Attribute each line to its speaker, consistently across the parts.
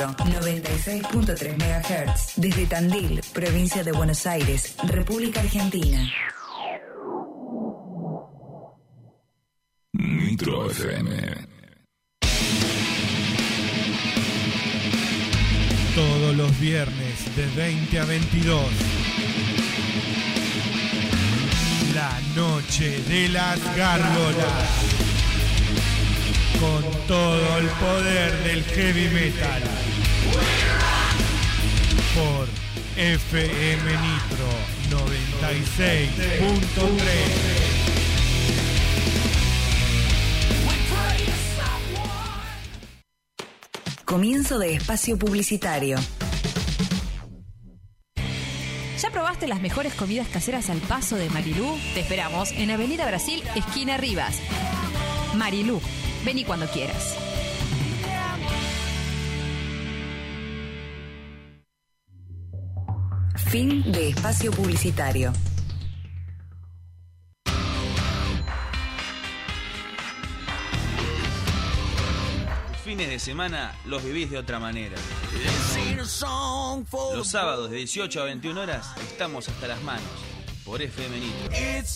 Speaker 1: Metro, 96.3 MHz. Desde Tandil, provincia de Buenos Aires, República Argentina.
Speaker 2: Nitro FM.
Speaker 3: Todos los viernes de 20 a 22. La noche de las gárgolas. Con todo el poder del heavy metal. Por FM Nitro 96.3.
Speaker 1: Comienzo de espacio publicitario.
Speaker 4: ¿Ya probaste las mejores comidas caseras al paso de Marilú? Te esperamos en Avenida Brasil, esquina Rivas. Marilú, vení cuando quieras.
Speaker 1: Fin de espacio publicitario.
Speaker 5: Fines de semana los vivís de otra manera. Los sábados de 18 a 21 horas estamos hasta las manos por FM Nitro.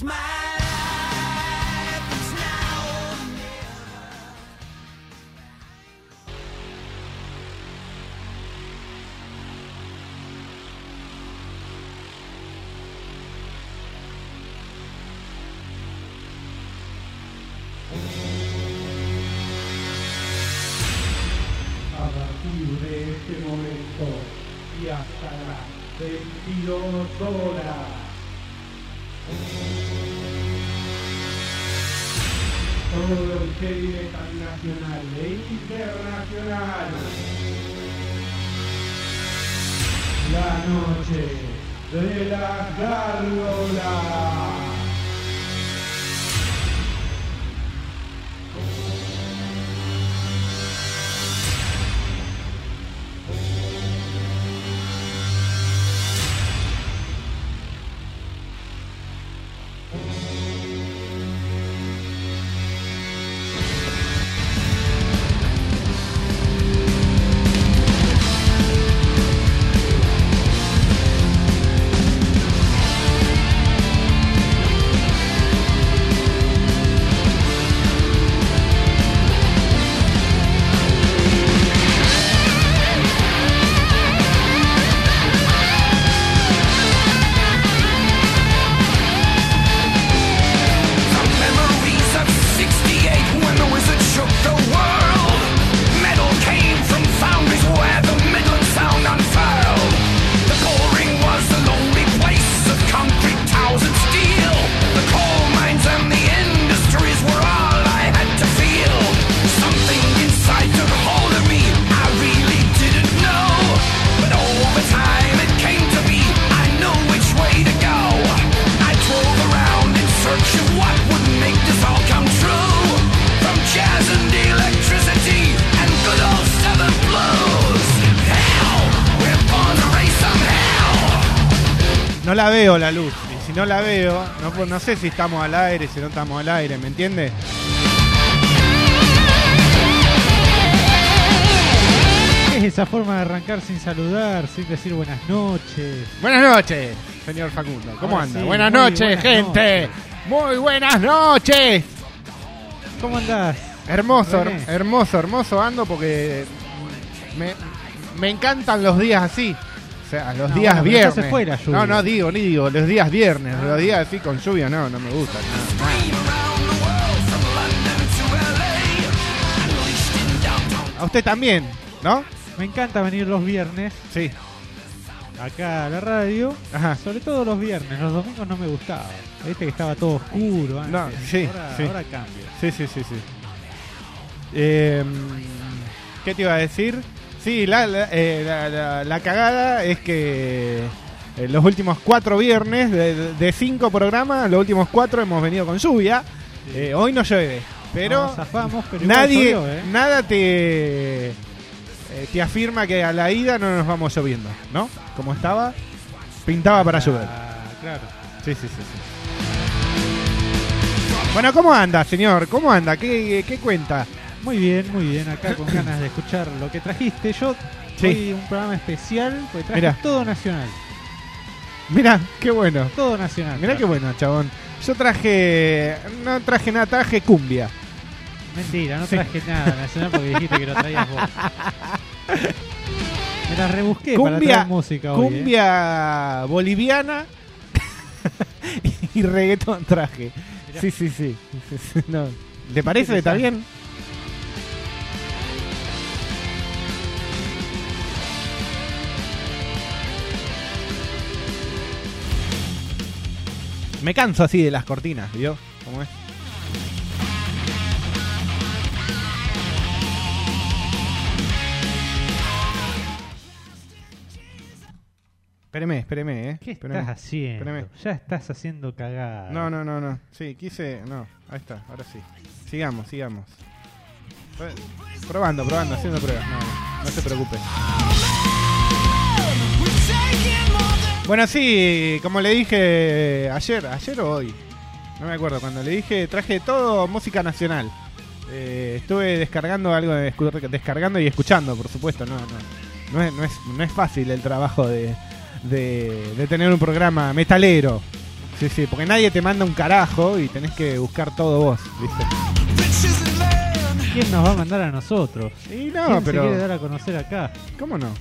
Speaker 3: De este momento y hasta las 22 horas. Todo el heavy metal nacional e internacional. La noche de las gárgolas. No la veo la luz, y si no la veo, no sé si estamos al aire, si no estamos al aire, ¿me entiendes?
Speaker 6: ¿Qué es esa forma de arrancar sin saludar, sin decir buenas noches?
Speaker 3: Buenas noches, señor Facundo, ¿cómo anda?
Speaker 6: Sí,
Speaker 3: buenas noches,
Speaker 6: buenas
Speaker 3: gente.
Speaker 6: Noches.
Speaker 3: Muy buenas noches.
Speaker 6: ¿Cómo andás?
Speaker 3: Hermoso,
Speaker 6: René.
Speaker 3: hermoso ando porque me encantan los días así. O sea, los días
Speaker 6: bueno, pero
Speaker 3: viernes.
Speaker 6: ya se fue la lluvia.
Speaker 3: No digo, los días viernes. Los días así con lluvia, no me gusta. A usted también, ¿no?
Speaker 6: Me encanta venir los viernes
Speaker 3: Sí.
Speaker 6: acá a la radio.
Speaker 3: Ajá.
Speaker 6: Sobre todo los viernes. Los domingos no me gustaba. Viste que estaba todo oscuro antes.
Speaker 3: No, sí,
Speaker 6: ahora,
Speaker 3: sí.
Speaker 6: ahora cambia.
Speaker 3: Sí. ¿Qué te iba a decir? Sí, la cagada es que los últimos 4 viernes de 5 programas, los últimos 4 hemos venido con lluvia.
Speaker 6: Sí.
Speaker 3: Hoy no llueve, pero
Speaker 6: No, zafamos, pero igual llovió, ¿eh?
Speaker 3: nada te afirma que a la ida no nos vamos lloviendo, ¿no? Como estaba, pintaba para llover.
Speaker 6: Claro.
Speaker 3: Sí. Bueno, ¿cómo anda, señor? ¿Cómo anda? ¿Qué cuenta?
Speaker 6: Muy bien, acá con ganas de escuchar lo que trajiste. Yo
Speaker 3: Sí.
Speaker 6: Hoy un programa especial, porque traje
Speaker 3: Mirá.
Speaker 6: todo nacional.
Speaker 3: Mirá, qué bueno.
Speaker 6: Todo nacional.
Speaker 3: Mirá qué bueno, chabón. Yo no traje nada, traje cumbia.
Speaker 6: Mentira, no
Speaker 3: Sí.
Speaker 6: traje nada nacional porque dijiste que lo traías vos. Me la rebusqué para
Speaker 3: Cumbia,
Speaker 6: traer música hoy.
Speaker 3: cumbia boliviana y reggaetón traje.
Speaker 6: Mirá.
Speaker 3: Sí. No. ¿Te parece? ¿Está bien? Me canso así de las cortinas, ¿vio? ¿Cómo es? Espéreme,
Speaker 6: ¿Qué
Speaker 3: Espéreme.
Speaker 6: estás haciendo?
Speaker 3: Espérame.
Speaker 6: Ya estás haciendo cagada.
Speaker 3: No. Sí, no. Ahí está, ahora sí. Sigamos. Probando, haciendo pruebas. No se preocupe. Bueno, sí, como le dije ayer o hoy. No me acuerdo, cuando le dije traje todo música nacional. Estuve descargando algo, descargando y escuchando, por supuesto. No es fácil el trabajo de tener un programa metalero. Sí, porque nadie te manda un carajo y tenés que buscar todo vos, ¿viste?
Speaker 6: ¿Quién nos va a mandar a nosotros?
Speaker 3: Y no,
Speaker 6: ¿Quién
Speaker 3: pero
Speaker 6: se quiere dar a conocer acá?
Speaker 3: ¿Cómo no?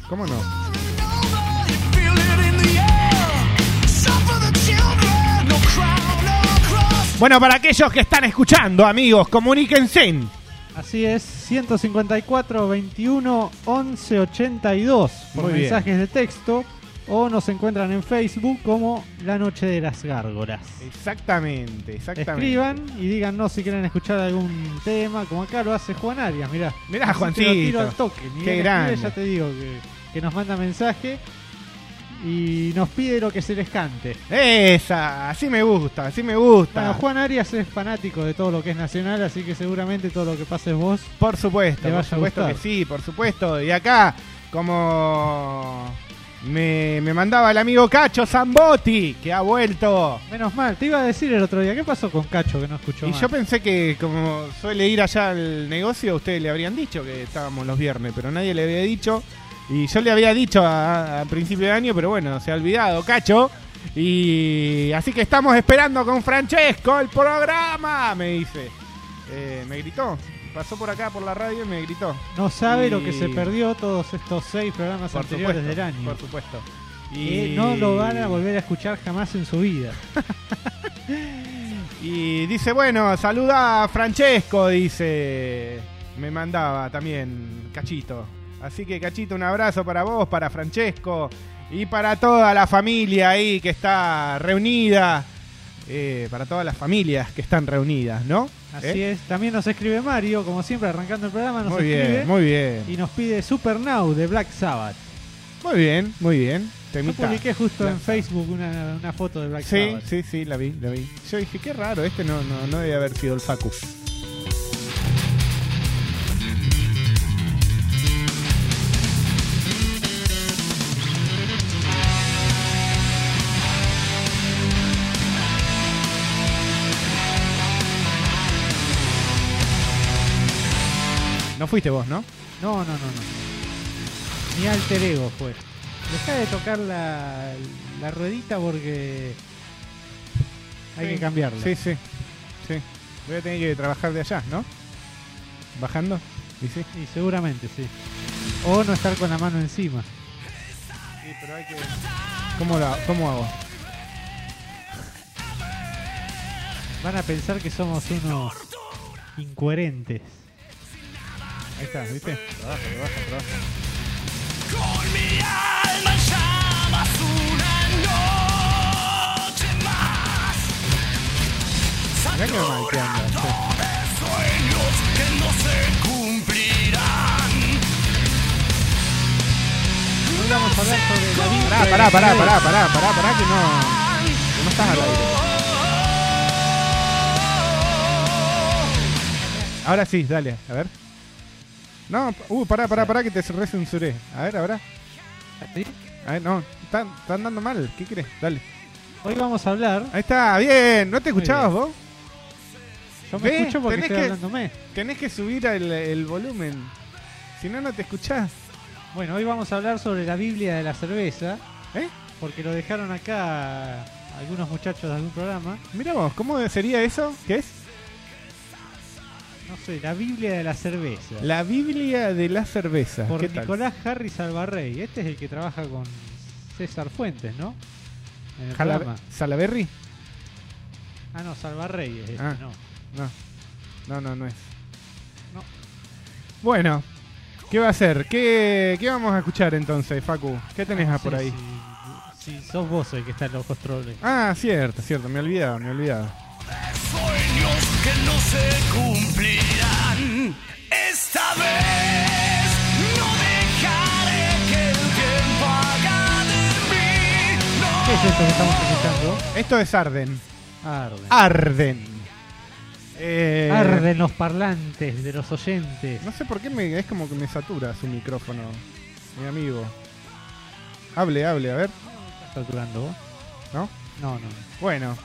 Speaker 3: Bueno, para aquellos que están escuchando, amigos, comuníquense.
Speaker 6: Así es, 154 21 11 82 por
Speaker 3: Muy bien.
Speaker 6: mensajes de texto, o nos encuentran en Facebook como La Noche de las Gárgolas.
Speaker 3: Exactamente.
Speaker 6: Escriban y díganos si quieren escuchar algún tema, como acá lo hace Juan Arias, mirá.
Speaker 3: Mirá,
Speaker 6: Así te lo
Speaker 3: Juancito.
Speaker 6: tiro al toque. Ni
Speaker 3: Qué
Speaker 6: bien
Speaker 3: grande.
Speaker 6: escribe, ya te digo que nos manda mensaje y nos pide lo que se les cante.
Speaker 3: Así me gusta.
Speaker 6: Bueno, Juan Arias es fanático de todo lo que es nacional, así que seguramente todo lo que pases vos.
Speaker 3: Por supuesto,
Speaker 6: Te
Speaker 3: por
Speaker 6: vaya a
Speaker 3: supuesto
Speaker 6: gustar.
Speaker 3: que sí, por supuesto. Y acá, como me mandaba el amigo Cacho Zambotti, que ha vuelto.
Speaker 6: Menos mal, te iba a decir el otro día, ¿qué pasó con Cacho que no escuchó
Speaker 3: Y
Speaker 6: más?
Speaker 3: yo pensé que como suele ir allá al negocio, a ustedes le habrían dicho que estábamos los viernes, pero nadie le había dicho. Y yo le había dicho a principio de año, pero bueno, se ha olvidado, Cacho. Y así que estamos esperando con Francesco el programa, me dice. Me gritó, pasó por acá por la radio y me gritó.
Speaker 6: No sabe
Speaker 3: Y-
Speaker 6: lo que se perdió todos estos 6 programas
Speaker 3: Por
Speaker 6: anteriores
Speaker 3: supuesto,
Speaker 6: del año.
Speaker 3: por supuesto.
Speaker 6: Y no lo van a volver a escuchar jamás en su vida.
Speaker 3: Y dice, bueno, saluda a Francesco, dice. Me mandaba también Cachito. Así que Cachito, un abrazo para vos, para Francesco y para toda la familia ahí que está reunida. Para todas las familias que están reunidas, ¿no?
Speaker 6: Así es. También nos escribe Mario, como siempre, arrancando el programa, nos
Speaker 3: Muy
Speaker 6: escribe
Speaker 3: bien, muy bien.
Speaker 6: y nos pide Super Now de Black Sabbath.
Speaker 3: Muy bien, muy bien.
Speaker 6: Yo
Speaker 3: Temita.
Speaker 6: publiqué justo
Speaker 3: Black
Speaker 6: en Facebook una foto de Black
Speaker 3: Sí,
Speaker 6: Sabbath.
Speaker 3: sí, la vi. Yo dije, qué raro, este no debe haber sido el Facu. No fuiste vos, ¿no?
Speaker 6: No. Mi alter ego fue. Dejá de tocar la ruedita porque hay
Speaker 3: Sí.
Speaker 6: que cambiarla.
Speaker 3: Sí. Voy a tener que trabajar de allá, ¿no? Bajando. ¿Y sí?
Speaker 6: Y seguramente sí. O no estar con la mano encima.
Speaker 3: Sí, pero hay que... ¿Cómo hago?
Speaker 6: Van a pensar que somos unos incoherentes.
Speaker 3: Ahí está, ¿viste? Trabaja.
Speaker 2: Con mi alma en llamas una noche más.
Speaker 3: Mirá que mal que anda. Sí.
Speaker 2: De sueños que no se cumplirán.
Speaker 6: Hoy vamos a hablar sobre la vida.
Speaker 3: Pará, que no estás al aire. Ahora sí, dale, a ver. No, pará, que te recensuré. A ver, ahora.
Speaker 6: ¿Sí?
Speaker 3: A ver, no, están dando mal. ¿Qué crees? Dale.
Speaker 6: Hoy vamos a hablar.
Speaker 3: Ahí está, bien. ¿No te
Speaker 6: Muy
Speaker 3: escuchabas
Speaker 6: bien.
Speaker 3: vos?
Speaker 6: Yo me
Speaker 3: ¿Ves?
Speaker 6: escucho porque
Speaker 3: Tenés
Speaker 6: estoy
Speaker 3: que-
Speaker 6: hablándome.
Speaker 3: Tenés que subir el volumen. Si no, no te escuchás.
Speaker 6: Bueno, hoy vamos a hablar sobre la Biblia de la cerveza.
Speaker 3: ¿Eh?
Speaker 6: Porque lo dejaron acá algunos muchachos de algún programa.
Speaker 3: Mirá vos, ¿cómo sería eso? ¿Qué es?
Speaker 6: No sé, la Biblia de la cerveza.
Speaker 3: La Biblia de la cerveza.
Speaker 6: Por
Speaker 3: ¿Qué tal?
Speaker 6: Nicolás Harry Salvarrey. Este es el que trabaja con César Fuentes, ¿no? En el programa.
Speaker 3: ¿Salaberry?
Speaker 6: Ah, no, Salvarrey es este,
Speaker 3: Ah.
Speaker 6: no.
Speaker 3: No es.
Speaker 6: No.
Speaker 3: Bueno, ¿qué va a ser? ¿Qué vamos a escuchar entonces, Facu? ¿Qué tenés
Speaker 6: No
Speaker 3: por
Speaker 6: sé
Speaker 3: ahí?
Speaker 6: Si sos vos el que está en los controles.
Speaker 3: Ah, cierto, me olvidaba.
Speaker 2: Sueños que no se cumplirán. Esta vez no dejaré que el tiempo haga de mí.
Speaker 6: ¿Qué es esto que estamos escuchando?
Speaker 3: Esto es Arden.
Speaker 6: Arden.
Speaker 3: Arden.
Speaker 6: Los parlantes de los oyentes.
Speaker 3: No sé por qué es como que me satura su micrófono, mi amigo. Hable, a ver.
Speaker 6: ¿Estás saturando vos?
Speaker 3: ¿No?
Speaker 6: No.
Speaker 3: Bueno.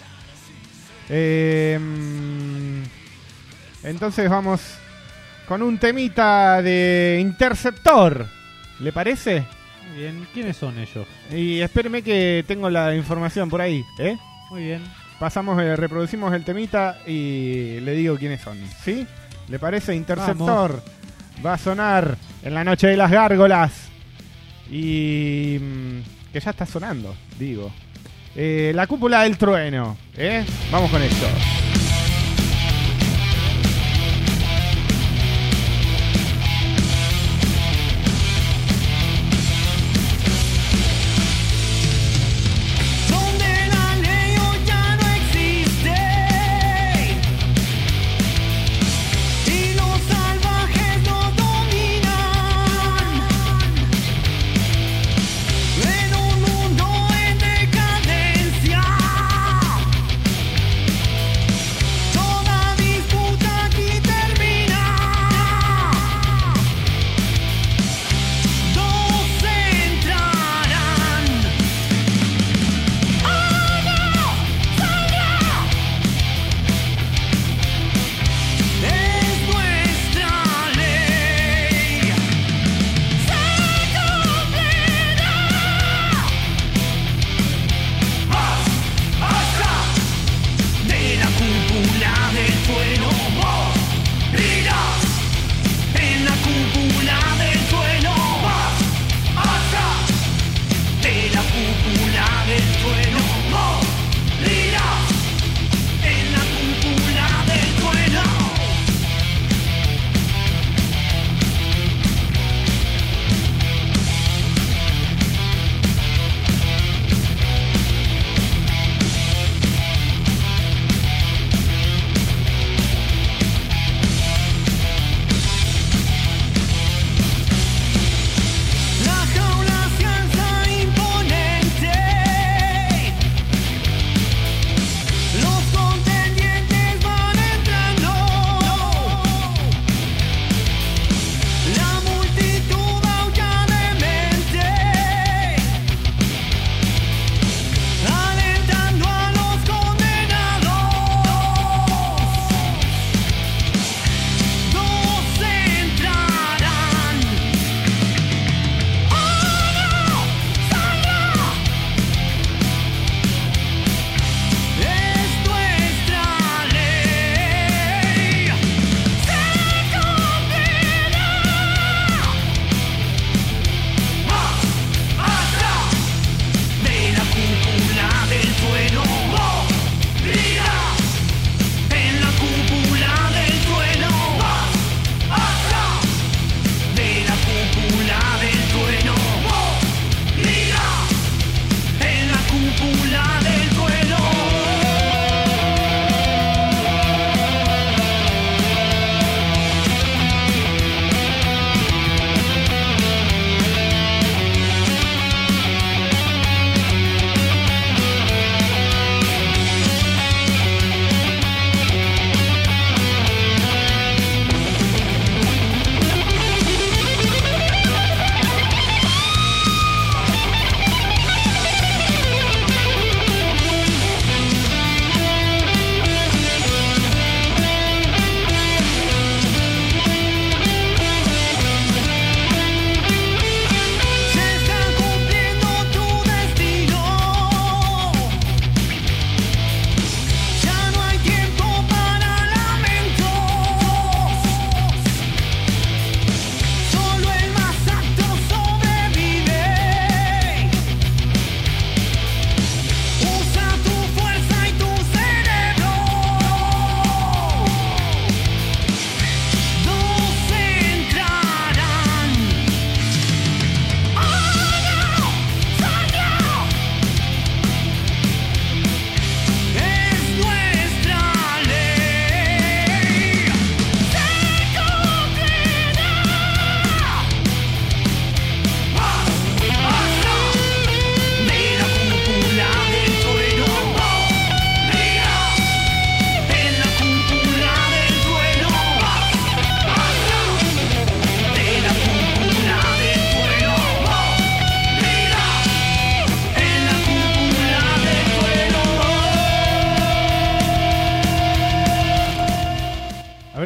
Speaker 3: Entonces vamos con un temita de Interceptor. ¿Le parece?
Speaker 6: Muy bien. ¿Quiénes son ellos?
Speaker 3: Y espéreme que tengo la información por ahí, ¿eh?
Speaker 6: Muy bien.
Speaker 3: Reproducimos el temita y le digo quiénes son, ¿sí? ¿Le parece? Interceptor. Va a sonar en la noche de las gárgolas. Y que ya está sonando, digo. La cúpula del trueno, ¿eh? Vamos con esto.
Speaker 2: Donde la ley hoy ya no existe y los salvajes nos dominan. En un mundo en decadencia,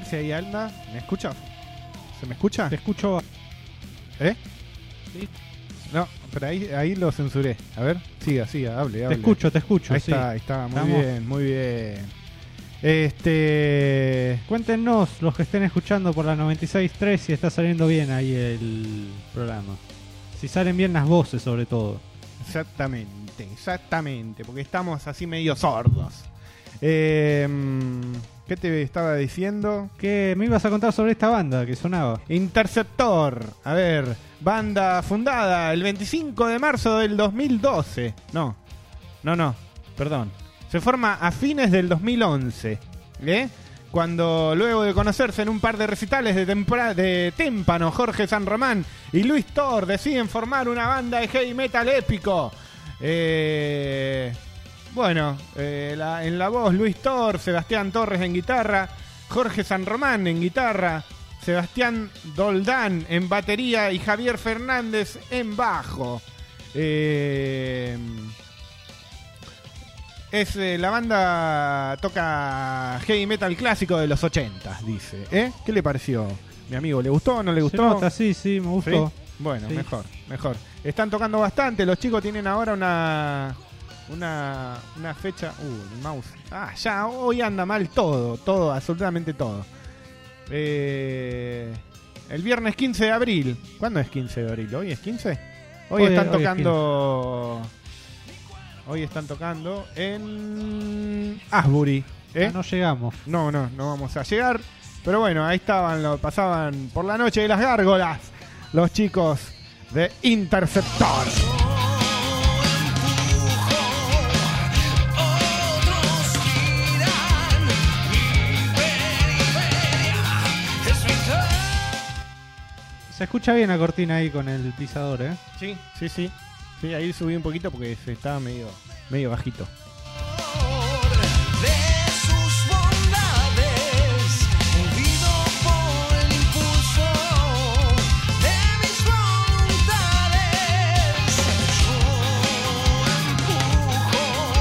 Speaker 3: ver si ahí anda. ¿Me escucha? ¿Se me escucha?
Speaker 6: Te escucho.
Speaker 3: ¿Eh?
Speaker 6: Sí.
Speaker 3: No, pero ahí lo censuré. A ver, siga, hable.
Speaker 6: Te escucho.
Speaker 3: Ahí
Speaker 6: sí.
Speaker 3: está, muy bien.
Speaker 6: Cuéntenos, los que estén escuchando por la 96.3, si está saliendo bien ahí el programa. Si salen bien las voces, sobre todo.
Speaker 3: Exactamente, porque estamos así medio sordos. ¿Qué te estaba diciendo?
Speaker 6: Que me ibas a contar sobre esta banda que sonaba.
Speaker 3: Interceptor, a ver, banda fundada el 25 de marzo del 2012. No, perdón. Se forma a fines del 2011, cuando luego de conocerse en un par de recitales de Témpano, Jorge San Román y Luis Thor deciden formar una banda de heavy metal épico. En la voz Luis Thor, Sebastián Torres en guitarra, Jorge San Román en guitarra, Sebastián Doldán en batería y Javier Fernández en bajo. La banda toca heavy metal clásico de los 80, dice. ¿Qué le pareció, mi amigo? ¿Le gustó o no le gustó?
Speaker 6: Se nota, sí, me gustó.
Speaker 3: ¿Sí? Bueno,
Speaker 6: sí.
Speaker 3: Mejor. Están tocando bastante. Los chicos tienen ahora una fecha. El mouse. Ya hoy anda mal todo, absolutamente todo. El viernes 15 de abril. ¿Cuándo es 15 de abril? ¿Hoy es 15? Hoy están tocando. Hoy están tocando en Asbury.
Speaker 6: No llegamos.
Speaker 3: No vamos a llegar. Pero bueno, ahí estaban, pasaban por la noche de las gárgolas los chicos de Interceptor.
Speaker 6: Se escucha bien la cortina ahí con el pisador,
Speaker 3: Sí. Sí, ahí subí un poquito porque se estaba medio bajito.
Speaker 2: De sus bondades, movido por el impulso de mis voluntades, yo empujo,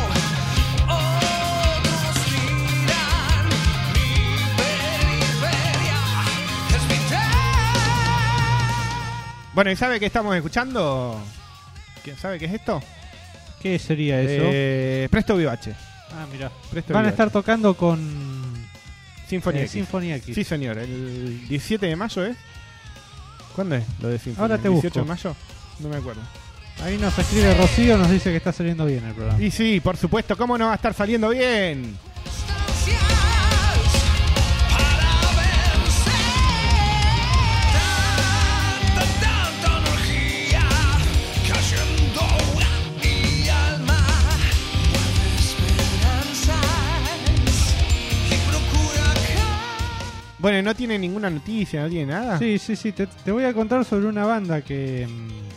Speaker 2: otros miran, mi periferia es mi
Speaker 3: Bueno, ¿y sabe qué estamos escuchando? ¿Quién sabe qué es esto?
Speaker 6: ¿Qué sería eso?
Speaker 3: Presto Vivace.
Speaker 6: Mira.
Speaker 3: Presto
Speaker 6: Van a
Speaker 3: Vivace.
Speaker 6: estar tocando con
Speaker 3: Sinfonía X.
Speaker 6: Sinfonía X.
Speaker 3: Sí, señor. El 17 de mayo, ¿es? ¿Cuándo es lo de Sinfonía?
Speaker 6: Ahora te
Speaker 3: ¿El 18
Speaker 6: busco.
Speaker 3: de mayo? No me acuerdo.
Speaker 6: Ahí nos escribe Rocío, nos dice que está saliendo bien el programa.
Speaker 3: Y sí, por supuesto. ¿Cómo no va a estar saliendo bien?
Speaker 2: para vencer tanta energía cayendo y alma esperanzas y procura
Speaker 3: Bueno, no tiene ninguna noticia, no tiene nada.
Speaker 6: Sí. Te voy a contar sobre una banda que...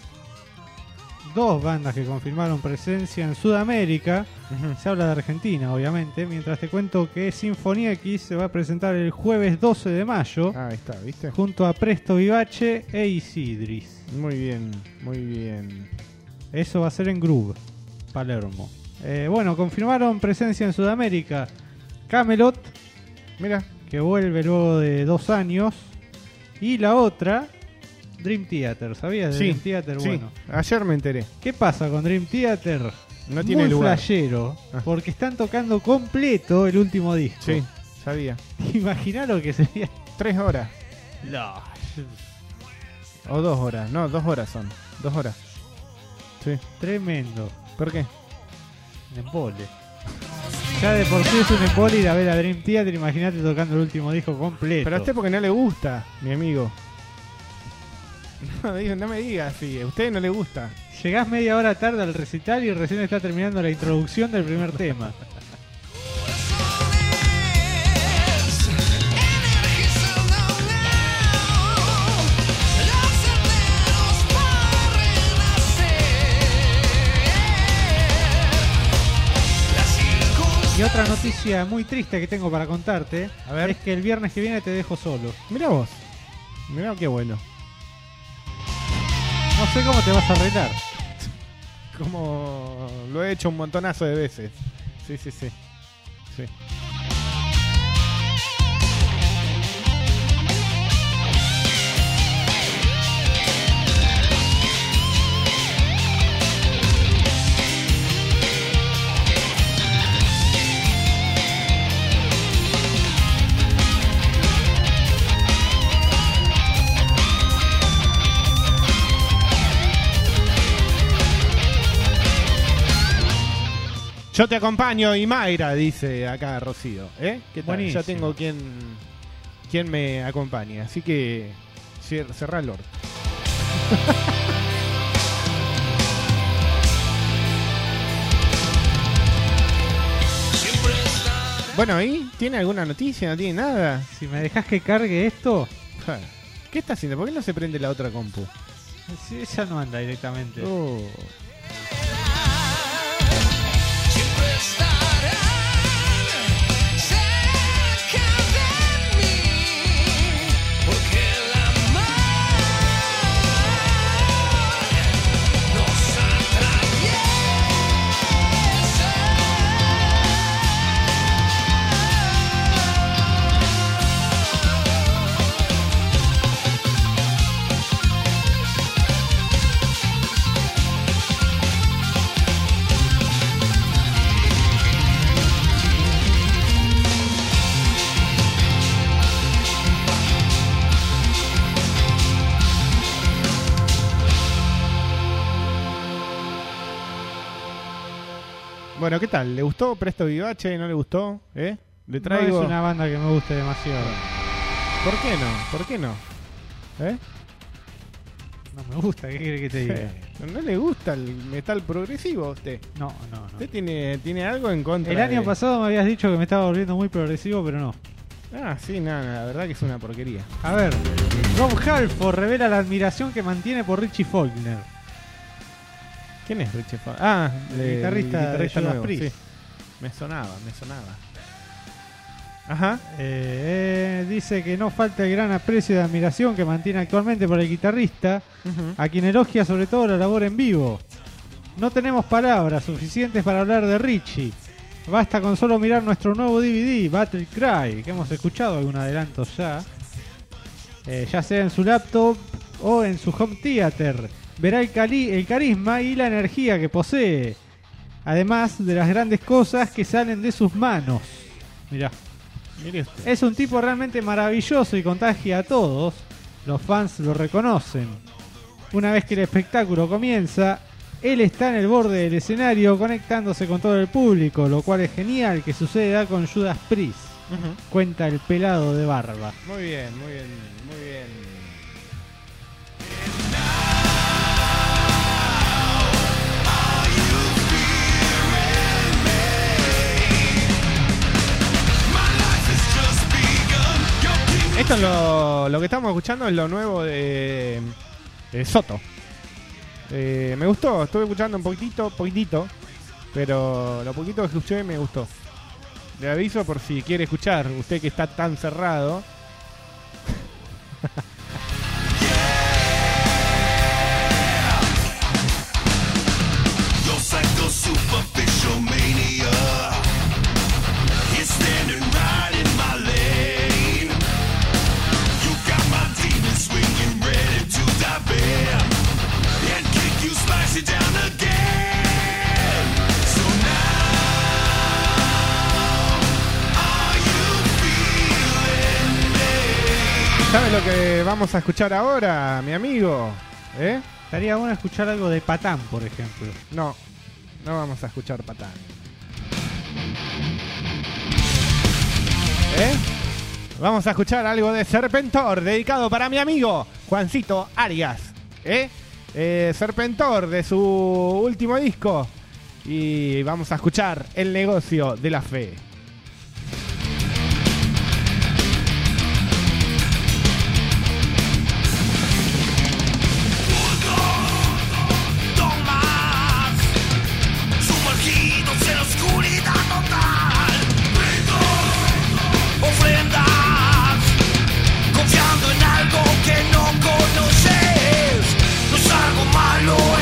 Speaker 6: dos bandas que confirmaron presencia en Sudamérica.
Speaker 3: Ujú.
Speaker 6: Se habla de Argentina, obviamente. Mientras te cuento que Sinfonía X se va a presentar el jueves 12 de mayo.
Speaker 3: Ahí está, ¿viste?
Speaker 6: Junto a Presto Vivace e Isidris.
Speaker 3: Muy bien.
Speaker 6: Eso va a ser en Groove, Palermo. Confirmaron presencia en Sudamérica Camelot,
Speaker 3: Mira.
Speaker 6: que vuelve luego de 2 años. Y la otra, Dream Theater. ¿Sabías de
Speaker 3: Sí,
Speaker 6: Dream Theater?
Speaker 3: sí.
Speaker 6: Bueno,
Speaker 3: Ayer me enteré.
Speaker 6: ¿qué pasa con Dream Theater?
Speaker 3: No tiene
Speaker 6: Muy
Speaker 3: lugar.
Speaker 6: flashero,
Speaker 3: Ah.
Speaker 6: porque están tocando completo el último disco.
Speaker 3: Sí, sabía.
Speaker 6: ¿Te imaginás lo que sería?
Speaker 3: 3 horas.
Speaker 6: No.
Speaker 3: O 2 horas. No, 2 horas son. 2 horas. Sí.
Speaker 6: Tremendo.
Speaker 3: ¿Por qué?
Speaker 6: Un embole. Ya de por sí es un embole ir a ver a Dream Theater. Imagínate tocando el último disco completo.
Speaker 3: Pero a usted porque no le gusta, mi amigo. No me diga así. A usted no le gusta.
Speaker 6: Llegás media hora tarde al recital y recién está terminando la introducción del primer tema. Y otra noticia muy triste que tengo para contarte,
Speaker 3: A ver.
Speaker 6: es que el viernes que viene te dejo solo.
Speaker 3: Mira vos. Mira qué bueno.
Speaker 6: No sé cómo te vas a arreglar.
Speaker 3: Como lo he hecho un montonazo de veces. Sí. Yo te acompaño, y Mayra, dice acá Rocío. ¿Qué tal?
Speaker 6: Buenísimo.
Speaker 3: Ya tengo quien me acompañe. Así que cerrá el orto. Bueno, ¿y? ¿Tiene alguna noticia? ¿No tiene nada?
Speaker 6: Si me dejas que cargue esto,
Speaker 3: ¿Qué está haciendo? ¿Por qué no se prende la otra compu?
Speaker 6: sí, ella no anda directamente.
Speaker 3: Oh. Bueno, ¿qué tal? ¿Le gustó Presto Vivace? ¿No le gustó? Le traigo...
Speaker 6: No es una banda que me guste demasiado.
Speaker 3: ¿Por qué no? ¿Por qué no?
Speaker 6: No me gusta, ¿qué quiere que te diga?
Speaker 3: ¿No le gusta el metal progresivo a usted?
Speaker 6: No.
Speaker 3: ¿Usted tiene algo en contra?
Speaker 6: El año pasado me habías dicho que me estaba volviendo muy progresivo, pero no.
Speaker 3: Ah, sí, la verdad que es una porquería.
Speaker 6: A ver, Rob Halford revela la admiración que mantiene por Richie Faulkner.
Speaker 3: ¿Quién es Richie Faulkner? Ah,
Speaker 6: el guitarrista de Judas
Speaker 3: nuevo,
Speaker 6: Priest.
Speaker 3: sí. Me sonaba. Ajá.
Speaker 6: Dice que no falta el gran aprecio y admiración que mantiene actualmente por el guitarrista, a quien elogia sobre todo la labor en vivo. No tenemos palabras suficientes para hablar de Richie. Basta con solo mirar nuestro nuevo DVD, Battle Cry, que hemos escuchado algún adelanto ya. Ya sea en su laptop o en su home theater. Verá el carisma y la energía que posee. Además de las grandes cosas que salen de sus manos. Mirá.
Speaker 3: Mire usted.
Speaker 6: Es un tipo realmente maravilloso y contagia a todos. Los fans lo reconocen. Una vez que el espectáculo comienza, él está en el borde del escenario conectándose con todo el público, lo cual es genial que suceda con Judas Priest. Cuenta el pelado de barba.
Speaker 3: Muy bien. Esto es lo que estamos escuchando, es lo nuevo de Soto. Me gustó, estuve escuchando un poquitito, pero lo poquito que escuché me gustó. Le aviso por si quiere escuchar, usted que está tan cerrado. ¿Sabe lo que vamos a escuchar ahora, mi amigo?
Speaker 6: Estaría bueno escuchar algo de Patán, por ejemplo.
Speaker 3: No vamos a escuchar Patán. Vamos a escuchar algo de Serpentor, dedicado para mi amigo Juancito Arias. Serpentor, de su último disco. Y vamos a escuchar El negocio de la fe.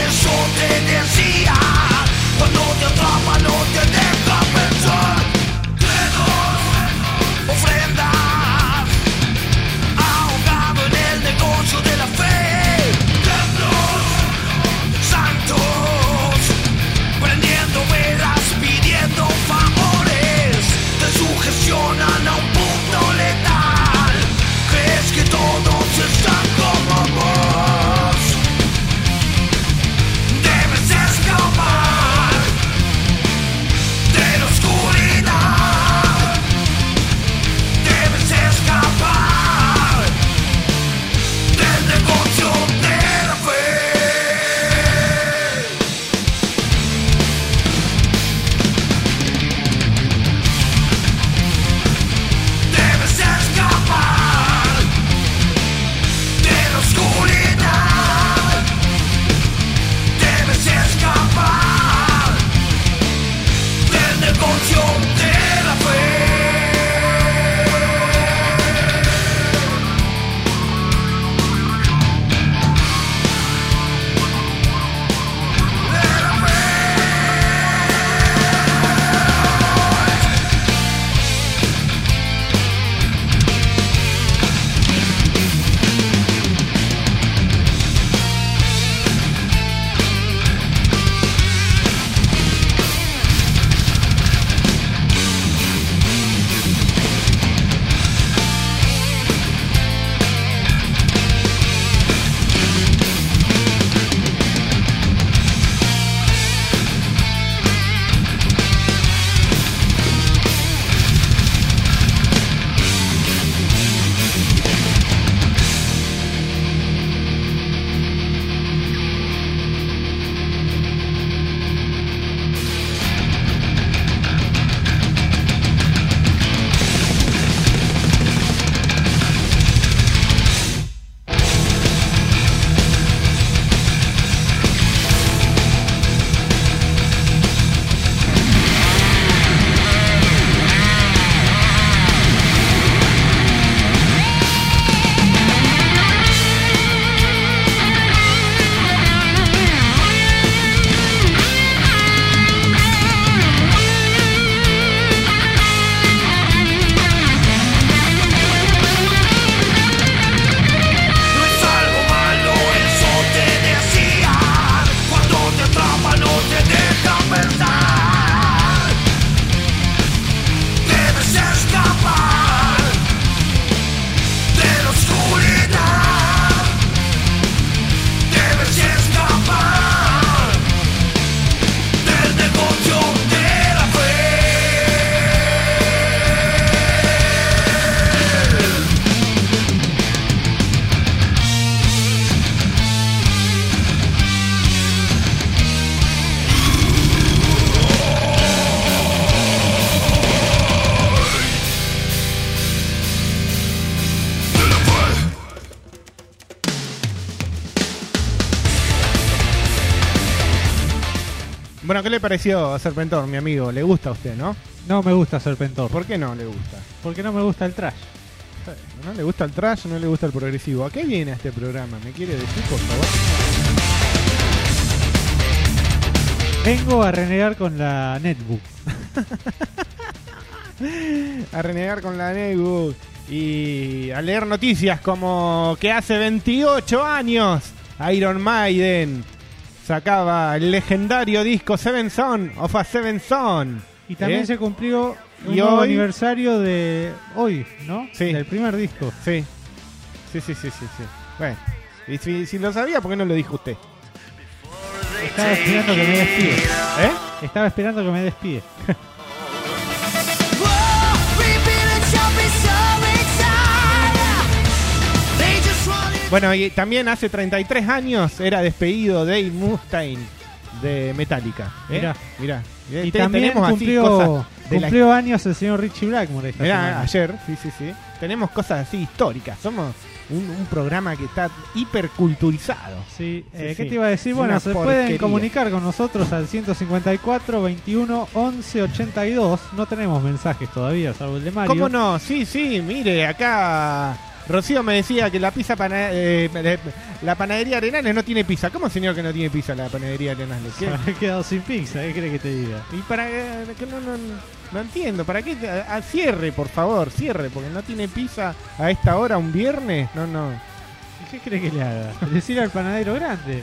Speaker 2: Cuando te atrapa no te deja pensar.
Speaker 3: Bueno, ¿qué le pareció Serpentor, mi amigo? ¿Le gusta a usted, no?
Speaker 6: No me gusta Serpentor.
Speaker 3: ¿Por qué no le gusta?
Speaker 6: Porque no me gusta el trash.
Speaker 3: ¿No le gusta el trash? ¿No le gusta el progresivo? ¿A qué viene este programa? ¿Me quiere decir, por favor?
Speaker 6: Vengo a renegar con la netbook.
Speaker 3: A renegar con la netbook y a leer noticias como que hace 28 años Iron Maiden sacaba el legendario disco Seven Son of a Seven Son.
Speaker 6: Y también se cumplió un
Speaker 3: ¿Y
Speaker 6: nuevo
Speaker 3: hoy?
Speaker 6: aniversario de hoy, ¿no?
Speaker 3: Sí.
Speaker 6: Del primer disco.
Speaker 3: Sí. Sí. Bueno, y si lo sabía, ¿por qué no lo dijo usted?
Speaker 6: Estaba esperando que me despide.
Speaker 3: ¿Eh?
Speaker 6: Estaba esperando que me despide.
Speaker 3: Bueno, y también hace 33 años era despedido Dave Mustaine de Metallica. Mirá.
Speaker 6: Y también
Speaker 3: tenemos así cosas de la
Speaker 6: cumplió años el señor Richie Blackmore esta
Speaker 3: Mirá,
Speaker 6: semana.
Speaker 3: ayer, sí. Tenemos cosas así históricas. Somos un programa que está hiperculturizado.
Speaker 6: Sí,
Speaker 3: Sí,
Speaker 6: ¿qué
Speaker 3: sí.
Speaker 6: te iba a decir?
Speaker 3: Es
Speaker 6: Bueno,
Speaker 3: una
Speaker 6: se
Speaker 3: porquería.
Speaker 6: pueden comunicar con nosotros al 154 21 11 82. No tenemos mensajes todavía, salvo el de Mario.
Speaker 3: ¿Cómo no? Sí, mire, acá Rocío me decía que la la panadería Arenales no tiene pizza. ¿Cómo, señor, que no tiene pizza la panadería Arenales?
Speaker 6: Se me he quedado sin pizza, ¿qué crees que te diga?
Speaker 3: Y para que no entiendo, ¿para qué? Cierre, por favor, cierre, porque no tiene pizza a esta hora un viernes. No.
Speaker 6: ¿Y qué crees que le haga? Decir al panadero grande.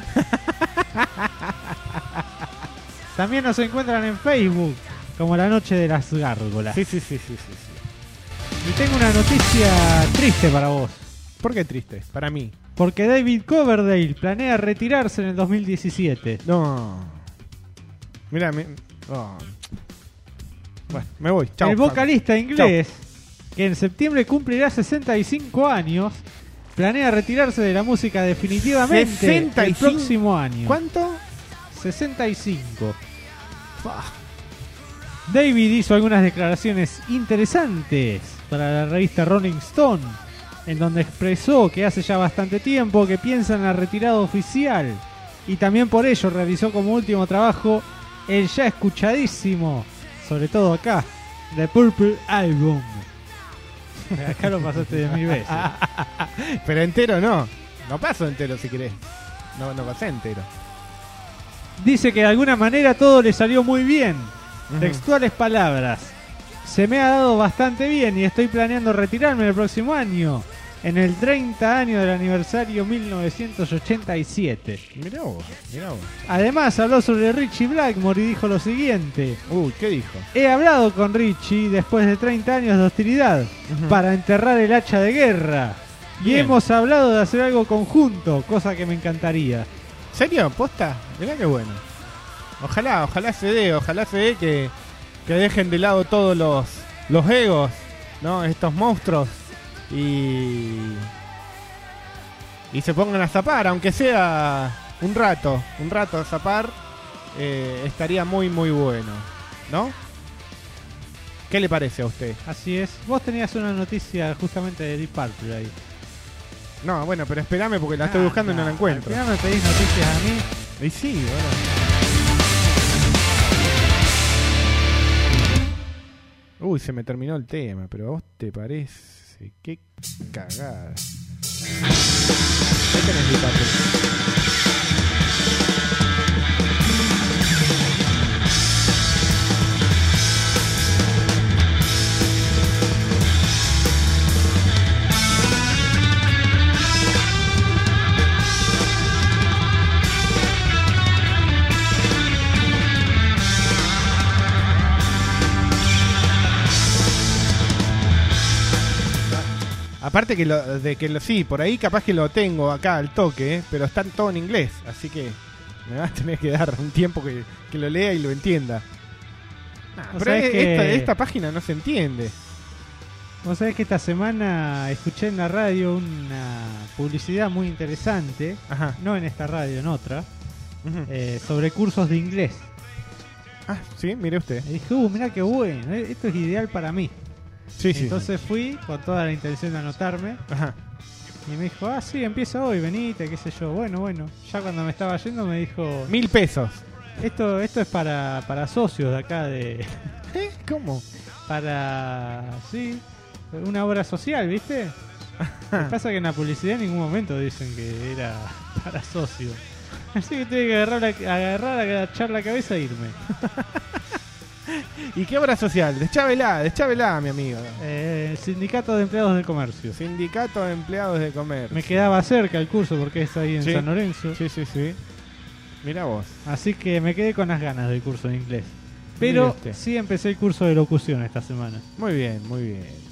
Speaker 6: También nos encuentran en Facebook como La Noche de las Gárgolas.
Speaker 3: Sí.
Speaker 6: Y tengo una noticia triste para vos.
Speaker 3: ¿Por qué triste? Para mí.
Speaker 6: Porque David Coverdale planea retirarse en el 2017.
Speaker 3: No. Mira, bueno, me voy. Chau.
Speaker 6: El vocalista inglés, que en septiembre cumplirá 65 años, planea retirarse de la música definitivamente
Speaker 3: 65.
Speaker 6: el próximo año.
Speaker 3: ¿Cuánto?
Speaker 6: 65. David hizo algunas declaraciones interesantes para la revista Rolling Stone, en donde expresó que hace ya bastante tiempo que piensa en la retirada oficial, y también por ello realizó como último trabajo el ya escuchadísimo, sobre todo acá, The Purple Album. Acá lo pasaste de 1000 veces.
Speaker 3: Pero entero no. No paso entero si querés. No pasé entero.
Speaker 6: Dice que de alguna manera todo le salió muy bien. Textuales palabras: se me ha dado bastante bien y estoy planeando retirarme el próximo año, en el 30 año del aniversario 1987.
Speaker 3: Mirá vos.
Speaker 6: Además habló sobre Richie Blackmore y dijo lo siguiente:
Speaker 3: Uy, ¿qué dijo?
Speaker 6: he hablado con Richie después de 30 años de hostilidad para enterrar el hacha de guerra. Y
Speaker 3: Bien.
Speaker 6: hemos hablado de hacer algo conjunto, cosa que me encantaría.
Speaker 3: ¿Serio? ¿Posta? Mirá qué bueno. Ojalá se dé que dejen de lado todos los egos, ¿no? Estos monstruos y se pongan a zapar, aunque sea un rato a zapar, estaría muy bueno, ¿no? ¿Qué le parece a usted?
Speaker 6: Así es. Vos tenías una noticia justamente de Deep Purple ahí.
Speaker 3: No, bueno, pero espérame porque la estoy buscando y no la encuentro.
Speaker 6: Al final me pedís noticias a mí.
Speaker 3: Y sí, bueno. Uy, se me terminó el tema, pero a vos te parece. Qué cagada. Ahí tenés mi papel. Aparte que sí, por ahí capaz que lo tengo acá al toque, pero está todo en inglés, así que me vas a tener que dar un tiempo que lo lea y lo entienda. Pero esta página no se entiende.
Speaker 6: Vos sabés que esta semana escuché en la radio una publicidad muy interesante,
Speaker 3: Ajá.
Speaker 6: no en esta radio, en otra,
Speaker 3: Ujú.
Speaker 6: sobre cursos de inglés.
Speaker 3: Ah, sí, mire usted.
Speaker 6: Y dije, mirá qué bueno, esto es ideal para mí.
Speaker 3: Sí, sí.
Speaker 6: Entonces fui con toda la intención de anotarme
Speaker 3: Ajá.
Speaker 6: y me dijo, sí, empieza hoy, venite, qué sé yo. Bueno, ya cuando me estaba yendo me dijo,
Speaker 3: 1.000 pesos.
Speaker 6: Esto es para socios de acá de...
Speaker 3: ¿Cómo?
Speaker 6: Sí, una obra social, ¿viste? Lo que pasa que en la publicidad en ningún momento dicen que era para socios. Así que tuve que agachar la cabeza e irme.
Speaker 3: ¿Y qué obra social? Deschávela, mi amigo.
Speaker 6: Sindicato de Empleados del Comercio.
Speaker 3: Sindicato de Empleados de Comercio.
Speaker 6: Me quedaba cerca el curso porque es ahí en
Speaker 3: Sí.
Speaker 6: San Lorenzo.
Speaker 3: Sí. Mirá vos.
Speaker 6: Así que me quedé con las ganas del curso de inglés.
Speaker 3: Mire
Speaker 6: Pero
Speaker 3: usted.
Speaker 6: sí empecé el curso de locución esta semana.
Speaker 3: Muy bien, muy bien.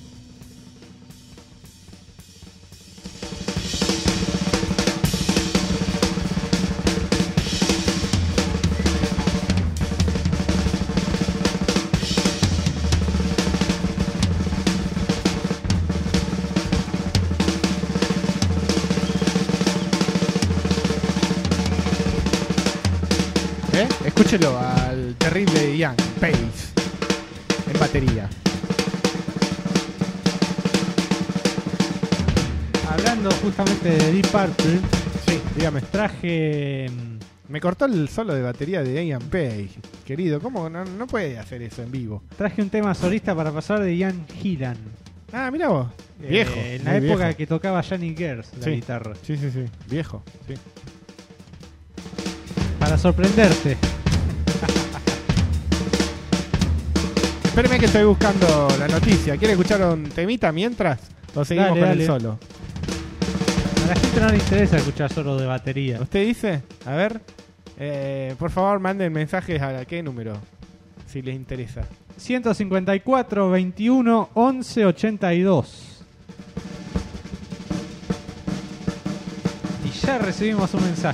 Speaker 3: Escúchelo al terrible Ian Pace en batería.
Speaker 6: Hablando justamente de Deep Purple,
Speaker 3: Sí, dígame.
Speaker 6: traje...
Speaker 3: Me cortó el solo de batería de Ian Pace. Querido, ¿cómo no puede hacer eso en vivo?
Speaker 6: Traje un tema solista para pasar de Ian Gillan.
Speaker 3: Ah, mira vos. Viejo.
Speaker 6: En la
Speaker 3: muy
Speaker 6: época
Speaker 3: viejo.
Speaker 6: que tocaba Johnny Gers la
Speaker 3: Sí.
Speaker 6: guitarra.
Speaker 3: Sí. Viejo. Sí.
Speaker 6: Para sorprenderte.
Speaker 3: Espéreme que estoy buscando la noticia. ¿Quiere escuchar un temita mientras? ¿O seguimos
Speaker 6: Dale,
Speaker 3: con
Speaker 6: dale.
Speaker 3: el solo?
Speaker 6: A la gente no le interesa escuchar solo de batería.
Speaker 3: ¿Usted dice? A ver. Por favor, manden mensajes a qué número. Si les interesa.
Speaker 6: 154 21 11 82. Y ya recibimos un mensaje.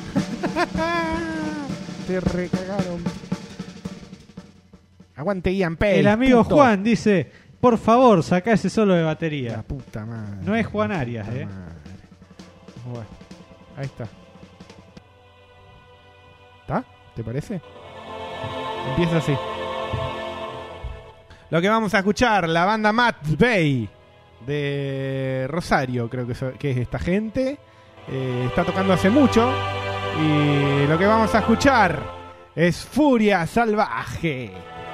Speaker 3: Te recagaron. Aguante Ian Pace.
Speaker 6: El amigo
Speaker 3: puto.
Speaker 6: Juan dice: por favor, saca ese solo de
Speaker 3: La
Speaker 6: batería.
Speaker 3: puta madre.
Speaker 6: No es Juan Arias,
Speaker 3: Puta madre. Bueno, ahí está. ¿Está? ¿Te parece? Empieza así. Lo que vamos a escuchar, la banda Matt Bay de Rosario, creo que es esta gente. Está tocando hace mucho. Y lo que vamos a escuchar es Furia Salvaje.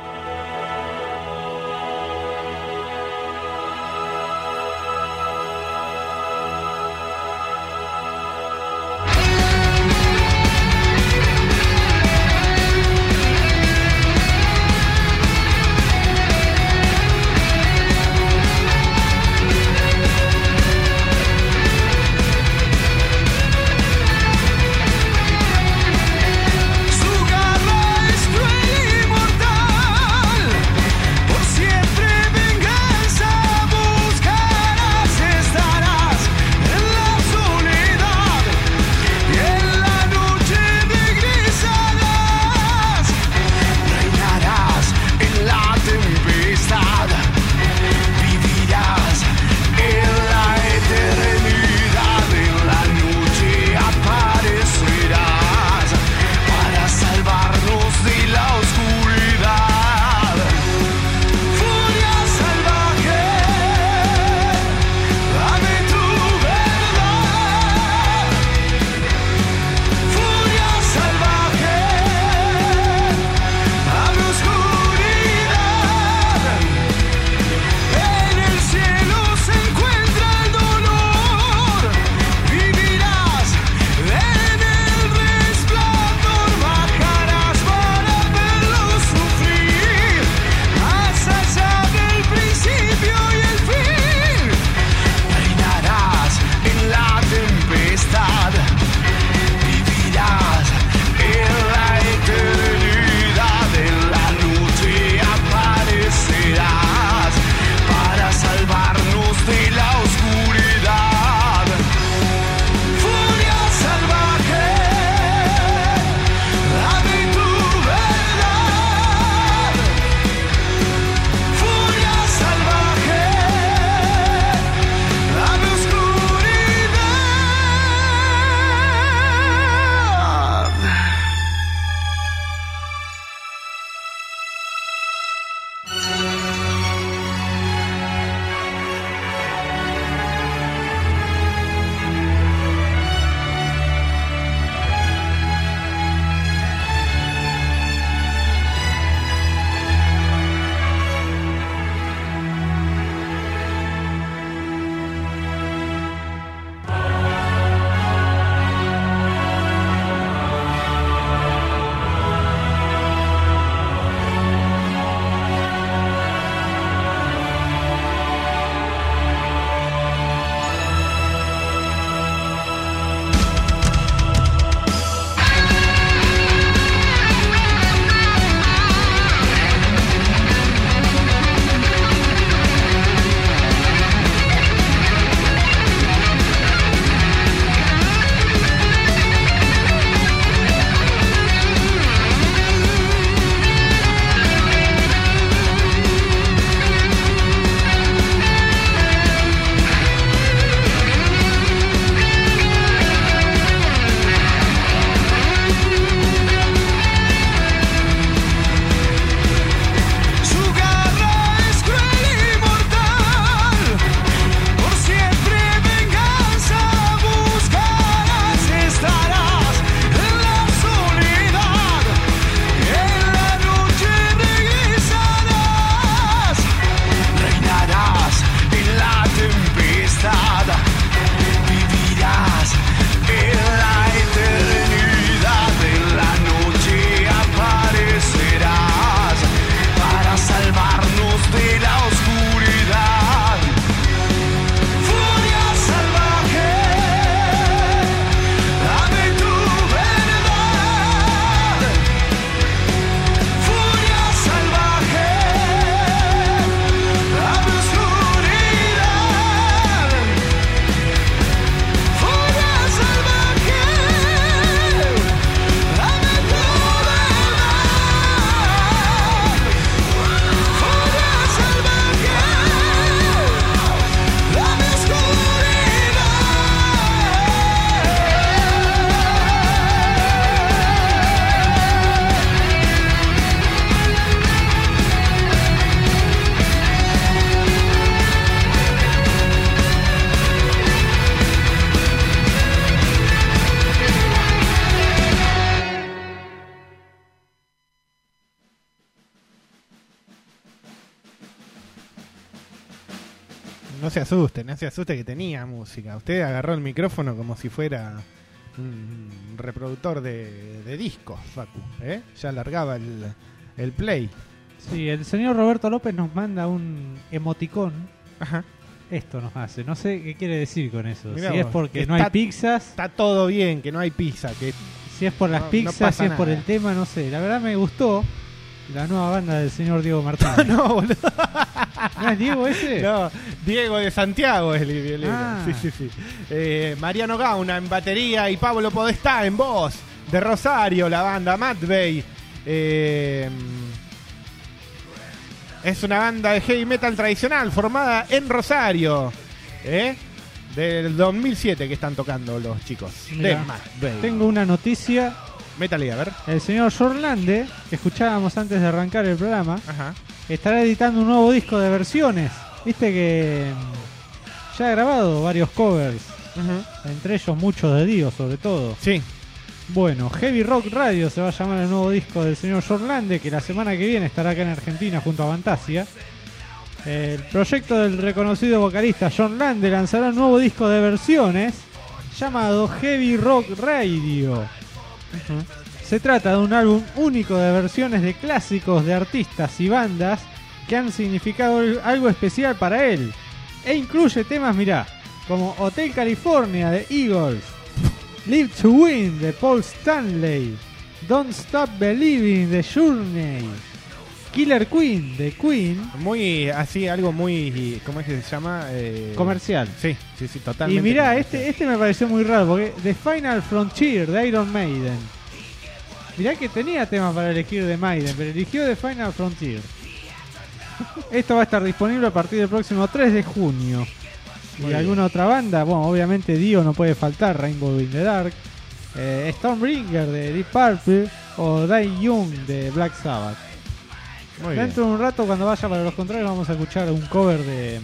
Speaker 2: Su garra es cruel y mortal. Por siempre venganza buscarás. Estarás en la soledad y en la noche regresarás. Reinarás en la tempestad. Vivirás en la eternidad. En la noche aparecerás para salvarnos de la oscuridad. Furia salvaje, dame tu verdad. Furia salvaje, dame oscuridad. En el cielo se encuentra el dolor. Vivirás en el resplandor. Bajarás para verlo sufrir. Más allá del principio y el fin. Reinarás en la tempestad. Vivirás en la eternidad. En la noche aparecerás para salvarnos de la oscuridad. Furia salvaje, dame tu verdad. Furia salvaje, dame oscuridad.
Speaker 3: No se asuste que tenía música. Usted agarró el micrófono como si fuera un reproductor de discos, Facu. Ya largaba el play.
Speaker 6: Sí, el señor Roberto López nos manda un emoticón.
Speaker 3: Ajá.
Speaker 6: Esto nos hace. No sé qué quiere decir con eso.
Speaker 3: Mirá
Speaker 6: si
Speaker 3: vos,
Speaker 6: es porque
Speaker 3: que
Speaker 6: no hay pizzas.
Speaker 3: Está todo bien, que no hay pizza. Que
Speaker 6: Si es por las
Speaker 3: no
Speaker 6: pizzas,
Speaker 3: pasa
Speaker 6: si es por
Speaker 3: nada.
Speaker 6: el tema, no sé. La verdad me gustó la nueva banda del señor Diego Martínez.
Speaker 3: No, boludo.
Speaker 6: ¿No es Diego ese?
Speaker 3: No, Diego de Santiago es el
Speaker 6: Ah.
Speaker 3: Sí. Mariano Gauna en batería y Pablo Podestá en voz. De Rosario, la banda Matt Bay. Es una banda de heavy metal tradicional formada en Rosario. Del 2007 que están tocando los chicos.
Speaker 6: Mirá,
Speaker 3: De Matt Bay.
Speaker 6: tengo una noticia.
Speaker 3: Metal Gear, a ver.
Speaker 6: El señor Jorlande, que escuchábamos antes de arrancar el programa,
Speaker 3: Ajá.
Speaker 6: estará editando un nuevo disco de versiones. Viste que ya ha grabado varios covers, entre ellos muchos de Dio sobre todo.
Speaker 3: Sí.
Speaker 6: Bueno, Heavy Rock Radio se va a llamar el nuevo disco del señor Jorlande, que la semana que viene estará acá en Argentina junto a Fantasia. El proyecto del reconocido vocalista John Lande lanzará un nuevo disco de versiones llamado Heavy Rock Radio. Se trata de un álbum único de versiones de clásicos de artistas y bandas que han significado algo especial para él. E incluye temas, mirá, como Hotel California de Eagles, Live to Win de Paul Stanley, Don't Stop Believing de Journey, Killer Queen de Queen.
Speaker 3: Muy, así, algo muy, ¿cómo es que se llama?
Speaker 6: Comercial.
Speaker 3: Sí, totalmente.
Speaker 6: Y mirá,
Speaker 3: comercial.
Speaker 6: este me pareció muy raro, porque The Final Frontier de Iron Maiden. Mirá que tenía temas para elegir de Maiden, pero eligió The Final Frontier. Esto va a estar disponible a partir del próximo 3 de junio.
Speaker 3: Muy
Speaker 6: ¿Y
Speaker 3: bien.
Speaker 6: alguna otra banda? Bueno, obviamente Dio no puede faltar, Rainbow in the Dark, Stormbringer de Deep Purple o Die Young de Black Sabbath.
Speaker 3: Muy bien.
Speaker 6: Dentro de un rato, cuando vaya para los contrarios, vamos a escuchar un cover de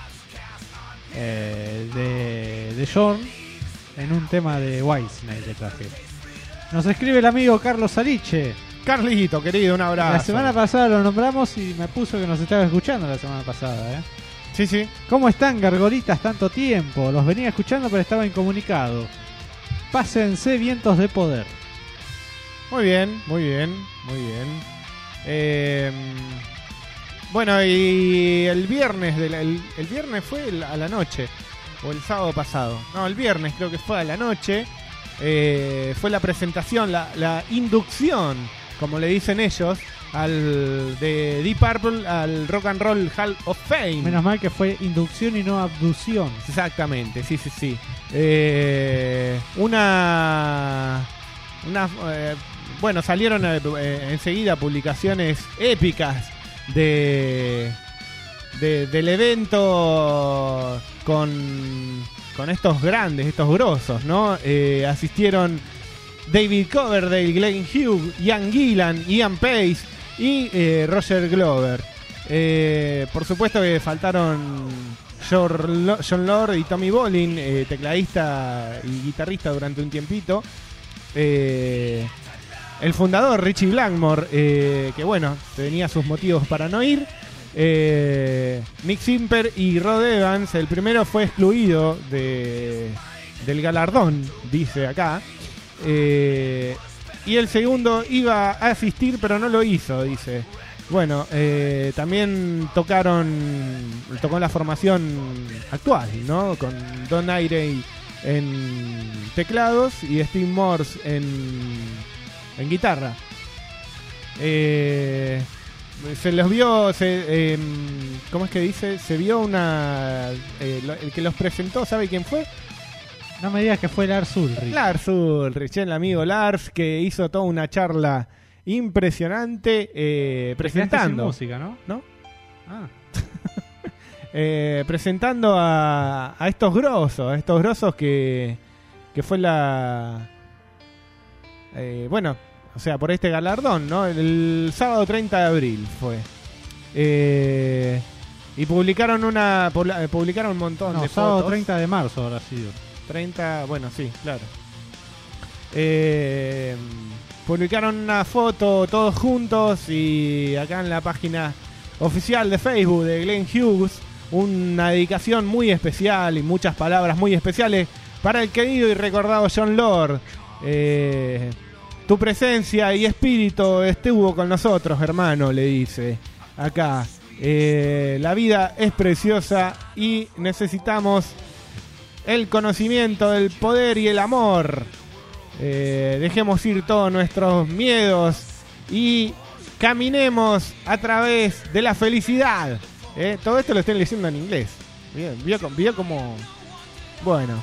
Speaker 6: Jorn en un tema de Whitesnake que traje. Nos escribe el amigo Carlos Saliche.
Speaker 3: Carlito, querido, un abrazo.
Speaker 6: La semana pasada lo nombramos y me puso que nos estaba escuchando la semana pasada.
Speaker 3: Sí.
Speaker 6: ¿Cómo están, gargolitas, tanto tiempo? Los venía escuchando pero estaba incomunicado. Pásense, vientos de poder.
Speaker 3: Muy bien. Bueno, y el viernes, el viernes fue a la noche, o el sábado pasado. No, el viernes creo que fue a la noche. Fue la presentación, la inducción, como le dicen ellos, de Deep Purple al Rock and Roll Hall of Fame.
Speaker 6: Menos mal que fue inducción y no abducción.
Speaker 3: Exactamente, sí. Bueno, salieron enseguida publicaciones épicas del evento con estos grandes, estos grosos, ¿no? Asistieron David Coverdale, Glenn Hughes, Ian Gillan, Ian Pace y Roger Glover. Por supuesto que faltaron John Lord y Tommy Bolin, tecladista y guitarrista durante un tiempito. El fundador Richie Blackmore, que bueno, tenía sus motivos para no ir. Nick Simper y Rod Evans. El primero fue excluido del galardón, dice acá. Y el segundo iba a asistir, pero no lo hizo, dice. Bueno, también tocó la formación actual, ¿no? Con Don Airey en teclados y Steve Morse en guitarra. Se los vio, ¿cómo es que dice? Se vio el que los presentó, ¿sabe quién fue?
Speaker 6: No me digas que fue Lars Ulrich.
Speaker 3: Lars Ulrich, el amigo Lars, que hizo toda una charla impresionante presentando.
Speaker 6: Sin música, ¿no?
Speaker 3: ¿No?
Speaker 6: Ah.
Speaker 3: Presentando a estos grosos que fue bueno, o sea, por este galardón, ¿no? El sábado 30 de abril fue. Y publicaron un montón de fotos.
Speaker 6: Sábado 30 de marzo habrá sido.
Speaker 3: 30, bueno, sí, claro. Publicaron una foto todos juntos y acá en la página oficial de Facebook de Glenn Hughes, una dedicación muy especial y muchas palabras muy especiales para el querido y recordado Jon Lord. Tu presencia y espíritu estuvo con nosotros, hermano, le dice acá. La vida es preciosa y necesitamos el conocimiento, el poder y el amor. Dejemos ir todos nuestros miedos y caminemos a través de la felicidad. Todo esto lo estoy leyendo en inglés. Bien, vio como... Bueno.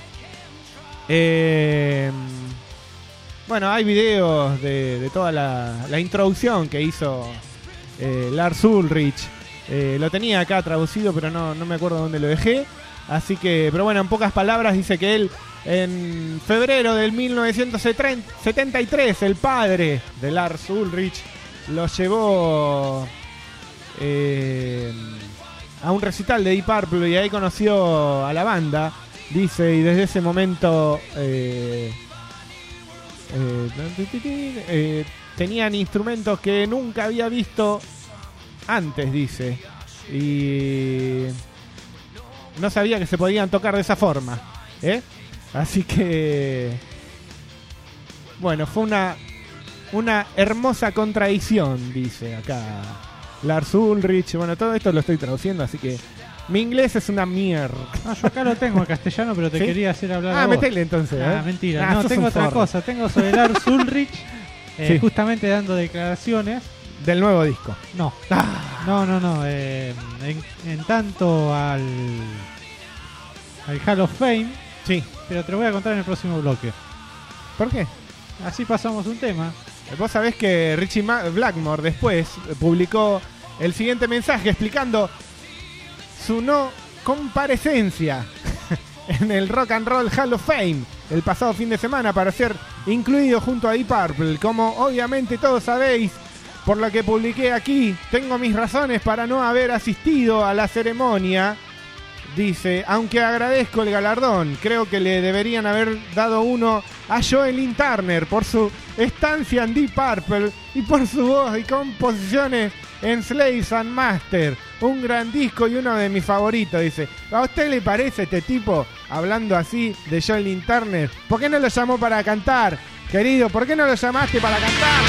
Speaker 3: Bueno, hay videos de toda la introducción que hizo Lars Ulrich. Lo tenía acá traducido, pero no me acuerdo dónde lo dejé. Así que, pero bueno, en pocas palabras dice que él en febrero del 1973, el padre de Lars Ulrich lo llevó a un recital de Deep Purple y ahí conoció a la banda. Dice, y desde ese momento tenían instrumentos que nunca había visto antes, dice. Y no sabía que se podían tocar de esa forma, Así que bueno, fue una hermosa contradicción, dice acá Lars Ulrich. Bueno, todo esto lo estoy traduciendo, así que mi inglés es una mierda.
Speaker 6: No, yo acá lo tengo en castellano, pero te
Speaker 3: ¿Sí?
Speaker 6: quería hacer hablar a vos.
Speaker 3: Metele entonces.
Speaker 6: Mentira. No, tengo otra cosa. Tengo sobre Lars Ulrich,
Speaker 3: Sí.
Speaker 6: justamente dando declaraciones.
Speaker 3: Del nuevo disco.
Speaker 6: No. No. En tanto al Hall of Fame,
Speaker 3: Sí.
Speaker 6: pero te lo voy a contar en el próximo bloque.
Speaker 3: ¿Por qué?
Speaker 6: Así pasamos un tema.
Speaker 3: Vos sabés que Richie Blackmore después publicó el siguiente mensaje explicando su no comparecencia en el Rock and Roll Hall of Fame el pasado fin de semana para ser incluido junto a Deep Purple. Como obviamente todos sabéis, por lo que publiqué aquí, tengo mis razones para no haber asistido a la ceremonia. Dice, aunque agradezco el galardón, creo que le deberían haber dado uno a Joel Lynn Turner por su estancia en Deep Purple y por su voz y composiciones en Slaves and Master. Un gran disco y uno de mis favoritos, dice. ¿A usted le parece este tipo hablando así de Joel Lynn Turner? ¿Por qué no lo llamó para cantar, querido? ¿Por qué no lo llamaste para cantar?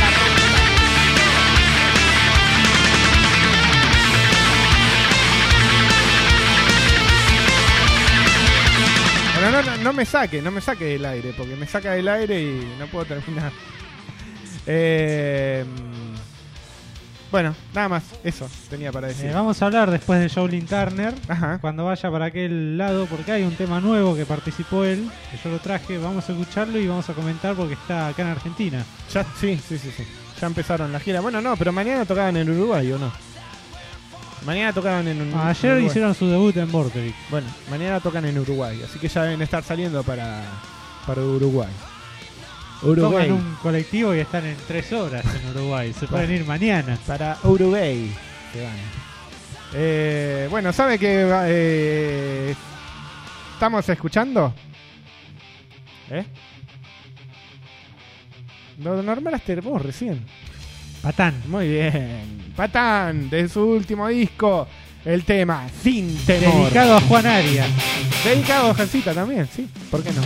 Speaker 3: Pero no me saque del aire, porque me saca del aire y no puedo terminar. Bueno, nada más, eso tenía para decir.
Speaker 6: Vamos a hablar después de Joel Lynn Turner,
Speaker 3: Ajá.
Speaker 6: cuando vaya para aquel lado, porque hay un tema nuevo que participó él, que yo lo traje, vamos a escucharlo y vamos a comentar porque está acá en Argentina.
Speaker 3: Ya, sí. Ya empezaron la gira. Bueno, no, pero mañana tocaban en Uruguay, ¿o no? Mañana tocaban en Uruguay.
Speaker 6: Ayer hicieron su debut en Vorterix.
Speaker 3: Bueno, mañana tocan en Uruguay, así que ya deben estar saliendo para Uruguay.
Speaker 6: Toman un colectivo y están en 3 horas en Uruguay. Se pueden ir mañana.
Speaker 3: Para Uruguay se van. Bueno, ¿sabe que estamos escuchando? Lo nombraste vos recién.
Speaker 6: Patán.
Speaker 3: Muy bien. Patán, de su último disco, el tema Sin Temor.
Speaker 6: Dedicado a Juan Arias.
Speaker 3: Dedicado a Jancita también, sí. ¿Por qué no?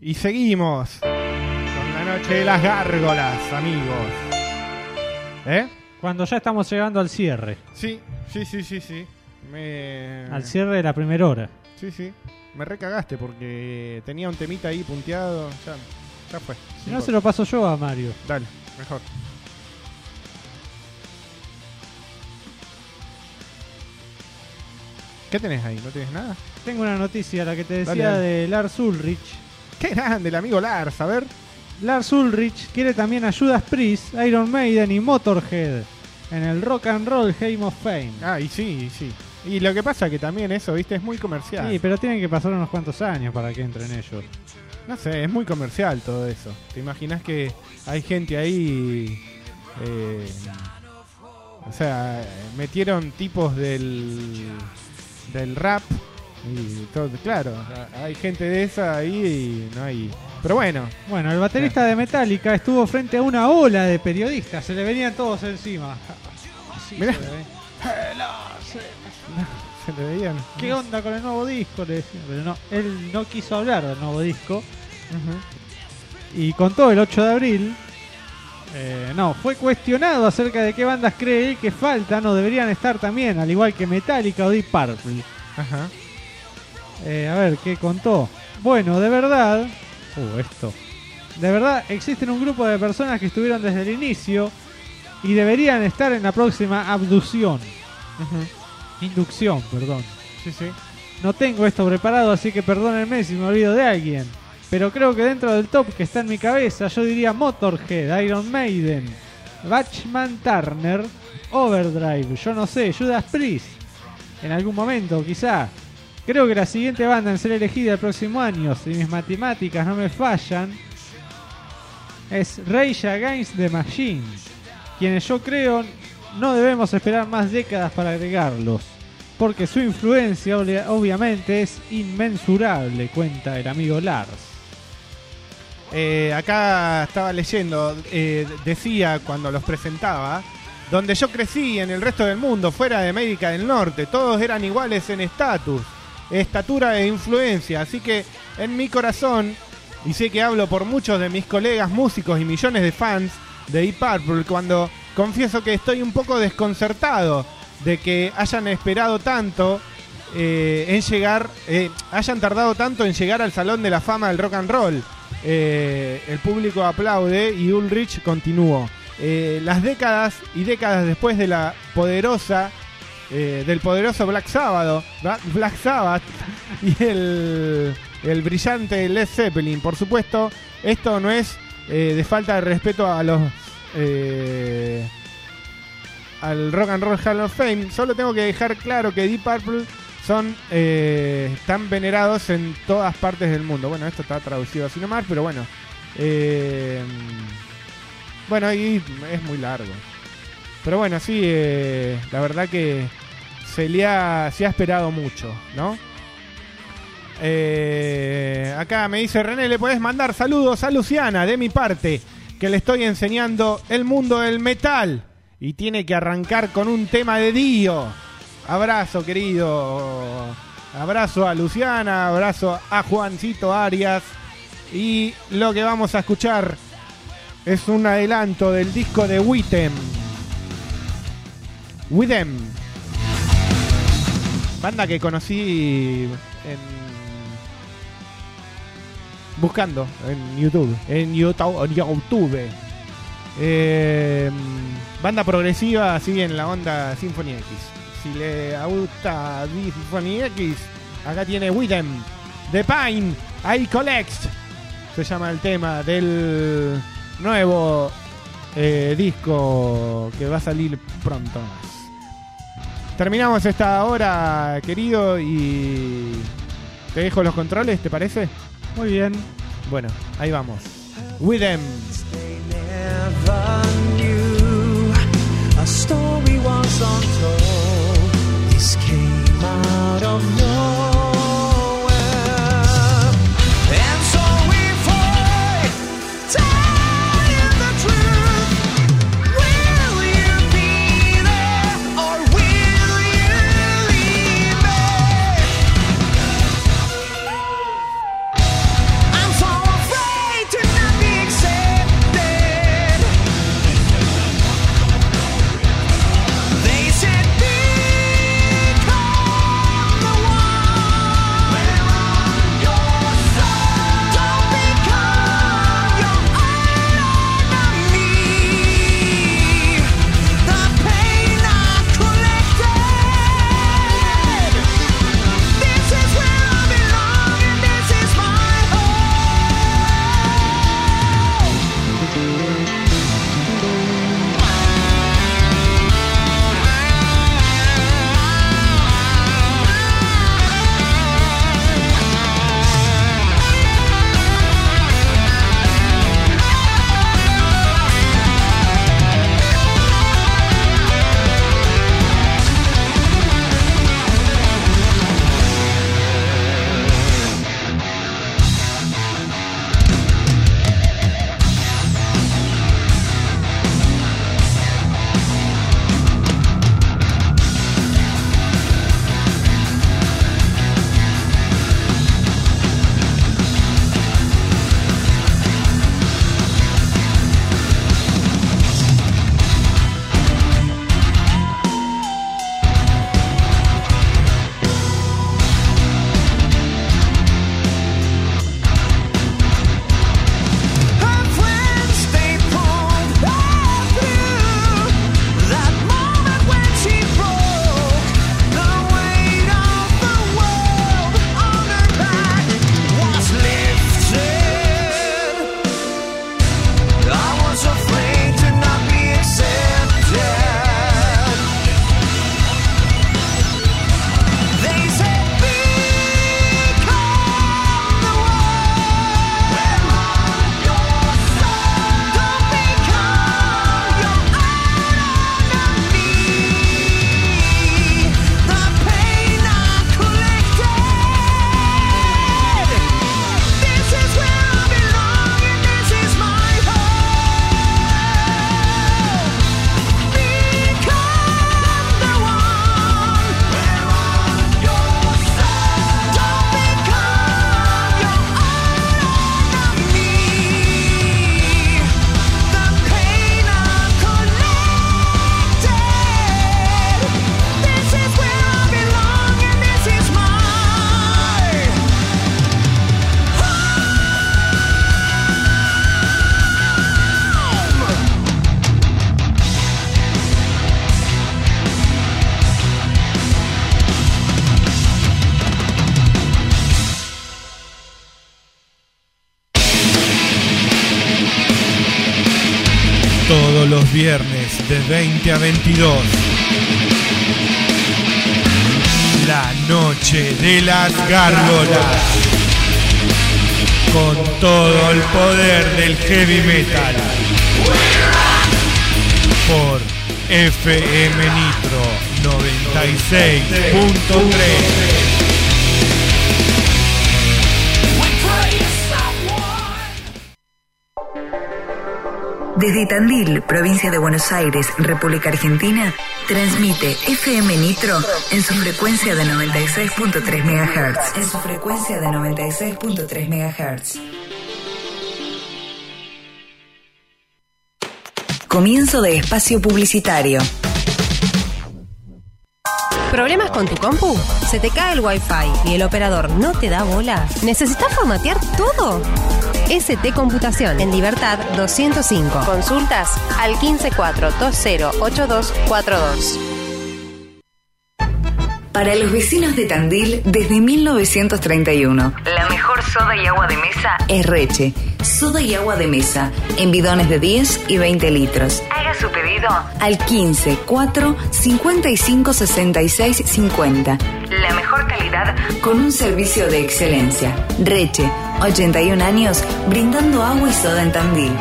Speaker 3: Y seguimos con la noche de las gárgolas, amigos.
Speaker 6: Cuando ya estamos llegando al cierre.
Speaker 3: Sí.
Speaker 6: Al cierre de la primera hora.
Speaker 3: Sí. Me recagaste porque tenía un temita ahí punteado. Ya fue.
Speaker 6: Si no, se lo paso yo a Mario.
Speaker 3: Dale, mejor. ¿Qué tenés ahí? ¿No tenés nada?
Speaker 6: Tengo una noticia, la que te decía
Speaker 3: Dale.
Speaker 6: de Lars Ulrich.
Speaker 3: Qué grande el amigo Lars, a ver.
Speaker 6: Lars Ulrich quiere también a Judas Priest, Iron Maiden y Motorhead en el Rock and Roll Hall of Fame.
Speaker 3: Ah, y sí. Y lo que pasa que también eso, viste, es muy comercial.
Speaker 6: Sí, pero tienen que pasar unos cuantos años para que entren ellos.
Speaker 3: No sé, es muy comercial todo eso. ¿Te imaginas que hay gente ahí? O sea, metieron tipos del rap y todo, claro, hay gente de esa ahí y no hay. Pero bueno.
Speaker 6: Bueno, el baterista de Metallica estuvo frente a una ola de periodistas, se le venían todos encima. Así
Speaker 3: Mirá.
Speaker 6: se le ve.
Speaker 3: Se le veían.
Speaker 6: ¿Qué onda con el nuevo disco? Le decían, pero no, él no quiso hablar del nuevo disco. Y contó el 8 de abril. Fue cuestionado acerca de qué bandas cree él que faltan o deberían estar también, al igual que Metallica o Deep Purple.
Speaker 3: Ajá.
Speaker 6: A ver, ¿qué contó? Bueno, de verdad... De verdad, existen un grupo de personas que estuvieron desde el inicio y deberían estar en la próxima inducción, perdón.
Speaker 3: Sí.
Speaker 6: No tengo esto preparado, así que perdónenme si me olvido de alguien. Pero creo que dentro del top que está en mi cabeza, yo diría Motorhead, Iron Maiden, Bachman Turner, Overdrive, yo no sé, Judas Priest. En algún momento, quizá. Creo que la siguiente banda en ser elegida el próximo año, si mis matemáticas no me fallan, es Rage Against the Machine, quienes yo creo no debemos esperar más décadas para agregarlos, porque su influencia obviamente es inmensurable, cuenta el amigo Lars.
Speaker 3: Acá estaba leyendo, decía cuando los presentaba, donde yo crecí en el resto del mundo, fuera de América del Norte, todos eran iguales en estatura e influencia, así que en mi corazón, y sé que hablo por muchos de mis colegas músicos y millones de fans de Deep Purple, cuando confieso que estoy un poco desconcertado de que hayan esperado tanto en llegar, hayan tardado tanto en llegar al Salón de la Fama del Rock and Roll. El público aplaude y Ulrich continuó. Las décadas y décadas después de la poderosa del poderoso Black Sabbath y el brillante Led Zeppelin, por supuesto, esto no es de falta de respeto a los al Rock and Roll Hall of Fame. Solo tengo que dejar claro que Deep Purple son están venerados en todas partes del mundo. Bueno, esto está traducido así nomás, pero bueno. Bueno, y es muy largo. Pero bueno, sí, la verdad que se ha esperado mucho, ¿no? Acá me dice René, le podés mandar saludos a Luciana de mi parte, que le estoy enseñando el mundo del metal y tiene que arrancar con un tema de Dio. Abrazo, querido. Abrazo a Luciana, abrazo a Juancito Arias. Y lo que vamos a escuchar es un adelanto del disco de Withem. Banda que conocí buscando en YouTube. Banda progresiva, así en la onda Symphony X. Si le gusta Symphony X, acá tiene Withem. The Pine I Collect se llama el tema del nuevo disco que va a salir pronto. Terminamos esta hora, querido, y te dejo los controles, ¿te parece?
Speaker 6: Muy bien.
Speaker 3: Bueno, ahí vamos. Withem.
Speaker 7: A story was untold. This came out of nowhere, and so we fight, telling the truth. Will you be there, or will you leave me? I'm so
Speaker 8: los viernes de 20 a 22. La noche de las gárgolas. Con todo el poder del heavy metal. Por FM Nitro 96.3.
Speaker 1: Desde Tandil, provincia de Buenos Aires, República Argentina, transmite FM Nitro en su frecuencia de 96.3 MHz. En su frecuencia de 96.3 MHz. Comienzo de espacio publicitario.
Speaker 9: ¿Problemas con tu compu? ¿Se te cae el Wi-Fi y el operador no te da bola? ¿Necesitas formatear todo? ST Computación, en Libertad 205. Consultas al 154-208242.
Speaker 1: Para los vecinos de Tandil, desde 1931, la mejor soda y agua de mesa es Reche. Soda y agua de mesa, en bidones de 10 y 20 litros. Haga su pedido al 15 4 55 66 50. La mejor calidad con un servicio de excelencia. Reche, 81 años, brindando agua y soda en Tandil.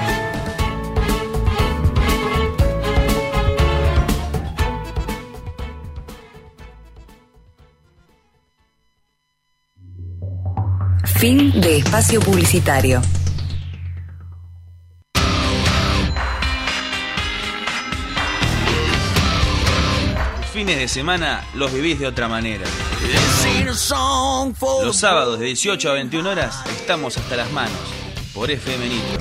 Speaker 1: Fin de espacio publicitario.
Speaker 5: Tus fines de semana los vivís de otra manera. Los sábados de 18 a 21 horas estamos hasta las manos por FM Nitro.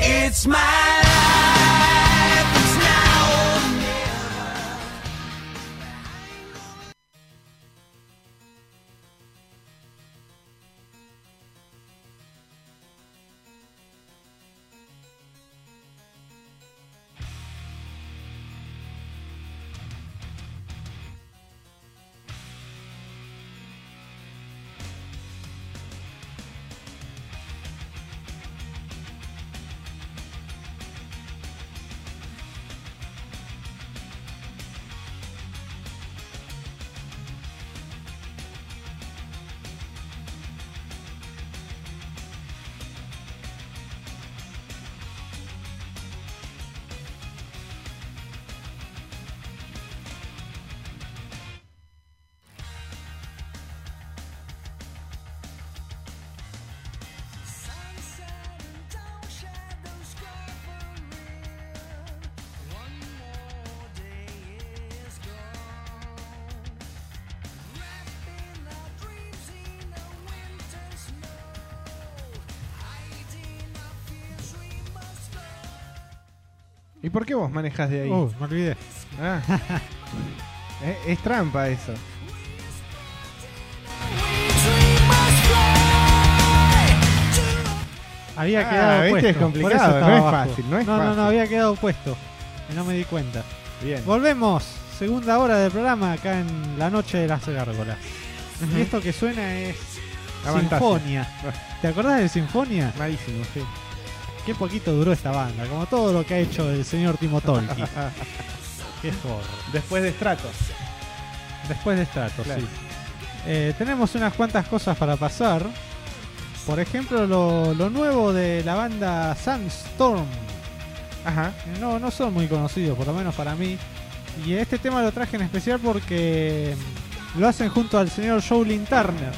Speaker 3: ¿Y por qué vos manejas de ahí?
Speaker 6: Me olvidé.
Speaker 3: Ah. Es trampa eso.
Speaker 6: Había quedado
Speaker 3: ¿viste?
Speaker 6: puesto.
Speaker 3: Es complicado,
Speaker 6: por eso estaba
Speaker 3: no es
Speaker 6: abajo.
Speaker 3: fácil, no es
Speaker 6: no,
Speaker 3: fácil.
Speaker 6: había quedado puesto. Y no me di cuenta.
Speaker 3: Bien.
Speaker 6: Volvemos. Segunda hora del programa acá en la noche de las gárgolas. Y esto que suena es
Speaker 3: Avantaje.
Speaker 6: Sinfonia. ¿Te acordás de Sinfonia?
Speaker 3: Malísimo, sí.
Speaker 6: Qué poquito duró esta banda, como todo lo que ha hecho el señor Timo Tolkki. Qué forro.
Speaker 3: Después de Stratos.
Speaker 6: Después de Stratos,
Speaker 3: Claro.
Speaker 6: sí. Tenemos unas cuantas cosas para pasar. Por ejemplo, lo nuevo de la banda Sandstorm.
Speaker 3: Ajá.
Speaker 6: No son muy conocidos, por lo menos para mí. Y este tema lo traje en especial porque lo hacen junto al señor Jolin Turner.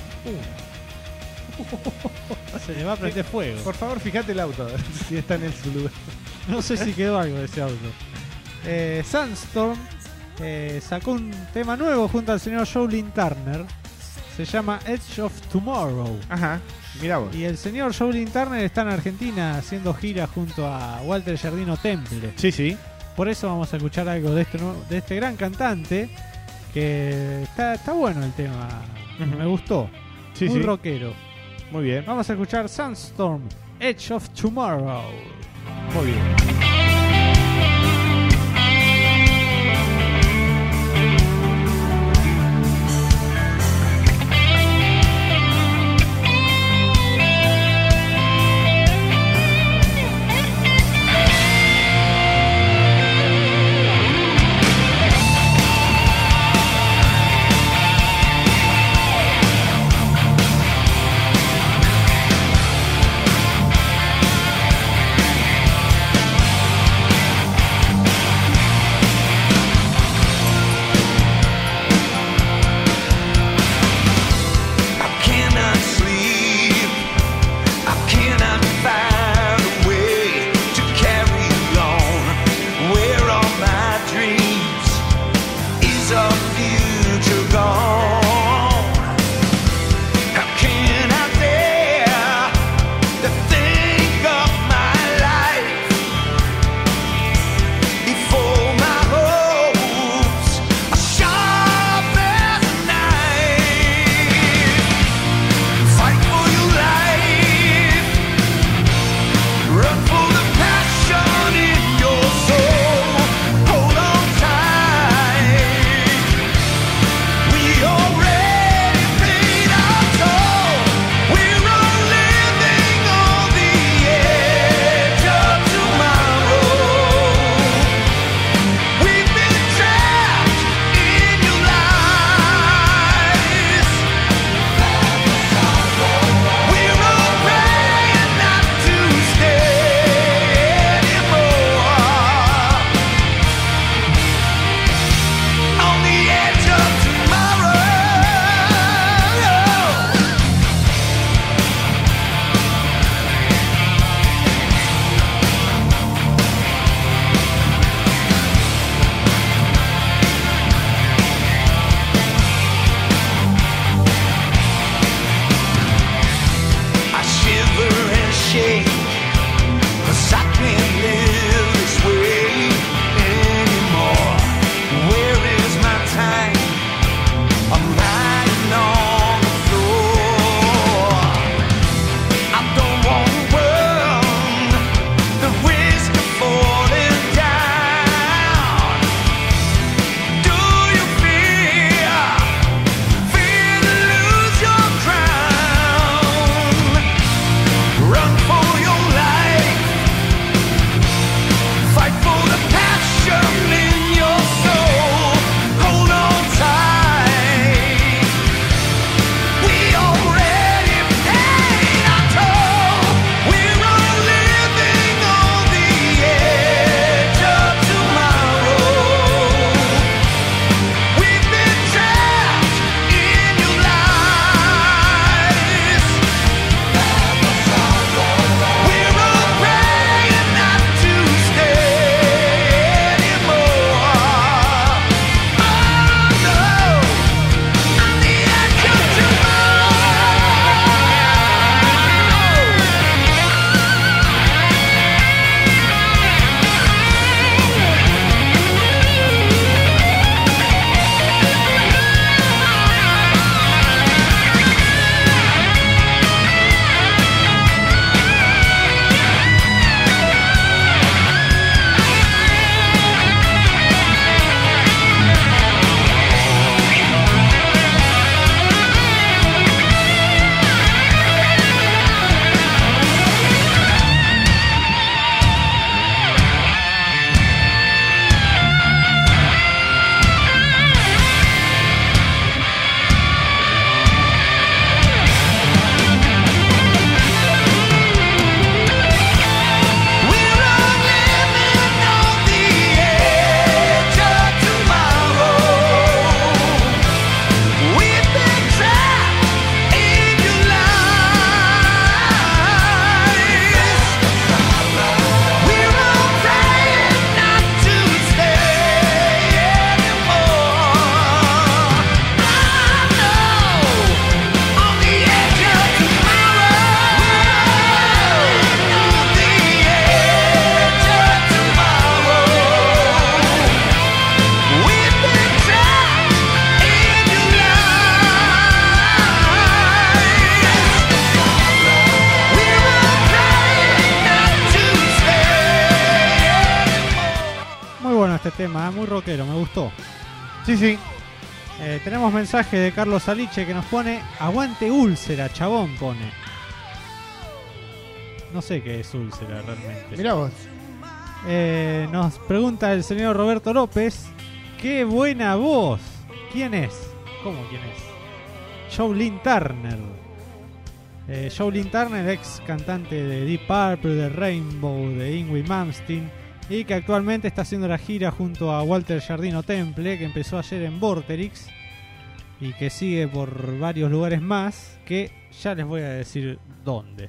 Speaker 6: Se le va a prender fuego.
Speaker 3: Por favor, fíjate el auto, a ver si está en su lugar.
Speaker 6: No sé si quedó algo de ese auto. Sandstorm sacó un tema nuevo junto al señor Jolin Turner. Se llama Edge of Tomorrow.
Speaker 3: Ajá, mirá vos.
Speaker 6: Y el señor Jolin Turner está en Argentina haciendo gira junto a Walter Giardino Temple.
Speaker 3: Sí, sí.
Speaker 6: Por eso vamos a escuchar algo de este gran cantante. Que está bueno el tema.
Speaker 3: Ujú.
Speaker 6: Me gustó.
Speaker 3: Sí,
Speaker 6: Muy
Speaker 3: sí.
Speaker 6: rockero.
Speaker 3: Muy bien.
Speaker 6: Vamos a escuchar Sandstorm, Edge of Tomorrow.
Speaker 3: Muy bien.
Speaker 6: tema, muy rockero, me gustó.
Speaker 3: Sí, sí.
Speaker 6: Tenemos mensaje de Carlos Saliche que nos pone aguante úlcera, chabón, pone. No sé qué es úlcera realmente.
Speaker 3: Mirá vos.
Speaker 6: Nos pregunta el señor Roberto López, qué buena voz. ¿Quién es? ¿Cómo quién es? Jolene Turner. Jolene Turner, ex cantante de Deep Purple, de Rainbow, de Yngwie Malmsteen, y que actualmente está haciendo la gira junto a Walter Giardino Temple, que empezó ayer en Vorterix y que sigue por varios lugares más, que ya les voy a decir dónde.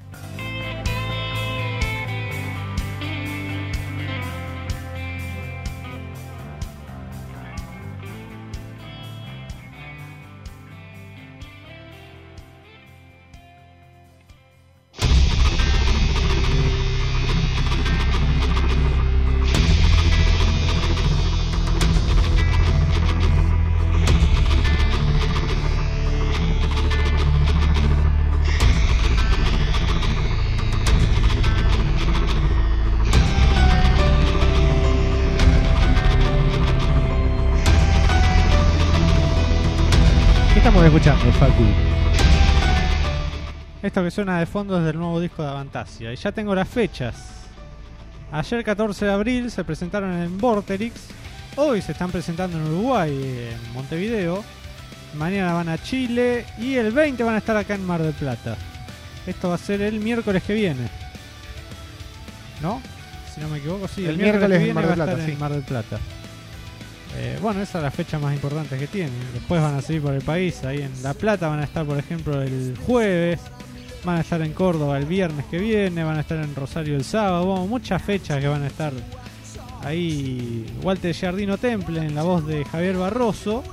Speaker 3: Estamos escuchando, Facu.
Speaker 6: Esto que suena de fondo es del nuevo disco de Avantasia. Y ya tengo las fechas. Ayer 14 de abril se presentaron en Vorterix. Hoy se están presentando en Uruguay, en Montevideo. Mañana van a Chile. Y el 20 van a estar acá en Mar del Plata. Esto va a ser el miércoles que viene, ¿no? Si no me equivoco, sí.
Speaker 3: El miércoles
Speaker 6: que
Speaker 3: en Mar
Speaker 6: viene
Speaker 3: del
Speaker 6: va a
Speaker 3: Plata,
Speaker 6: estar
Speaker 3: sí.
Speaker 6: en Mar del Plata. Bueno, esa es la fecha más importante que tienen. Después van a seguir por el país. Ahí en La Plata van a estar, por ejemplo, el jueves. Van a estar en Córdoba el viernes que viene. Van a estar en Rosario el sábado. Bueno, muchas fechas que van a estar ahí. Walter Giardino Temple en la voz de Javier Barroso.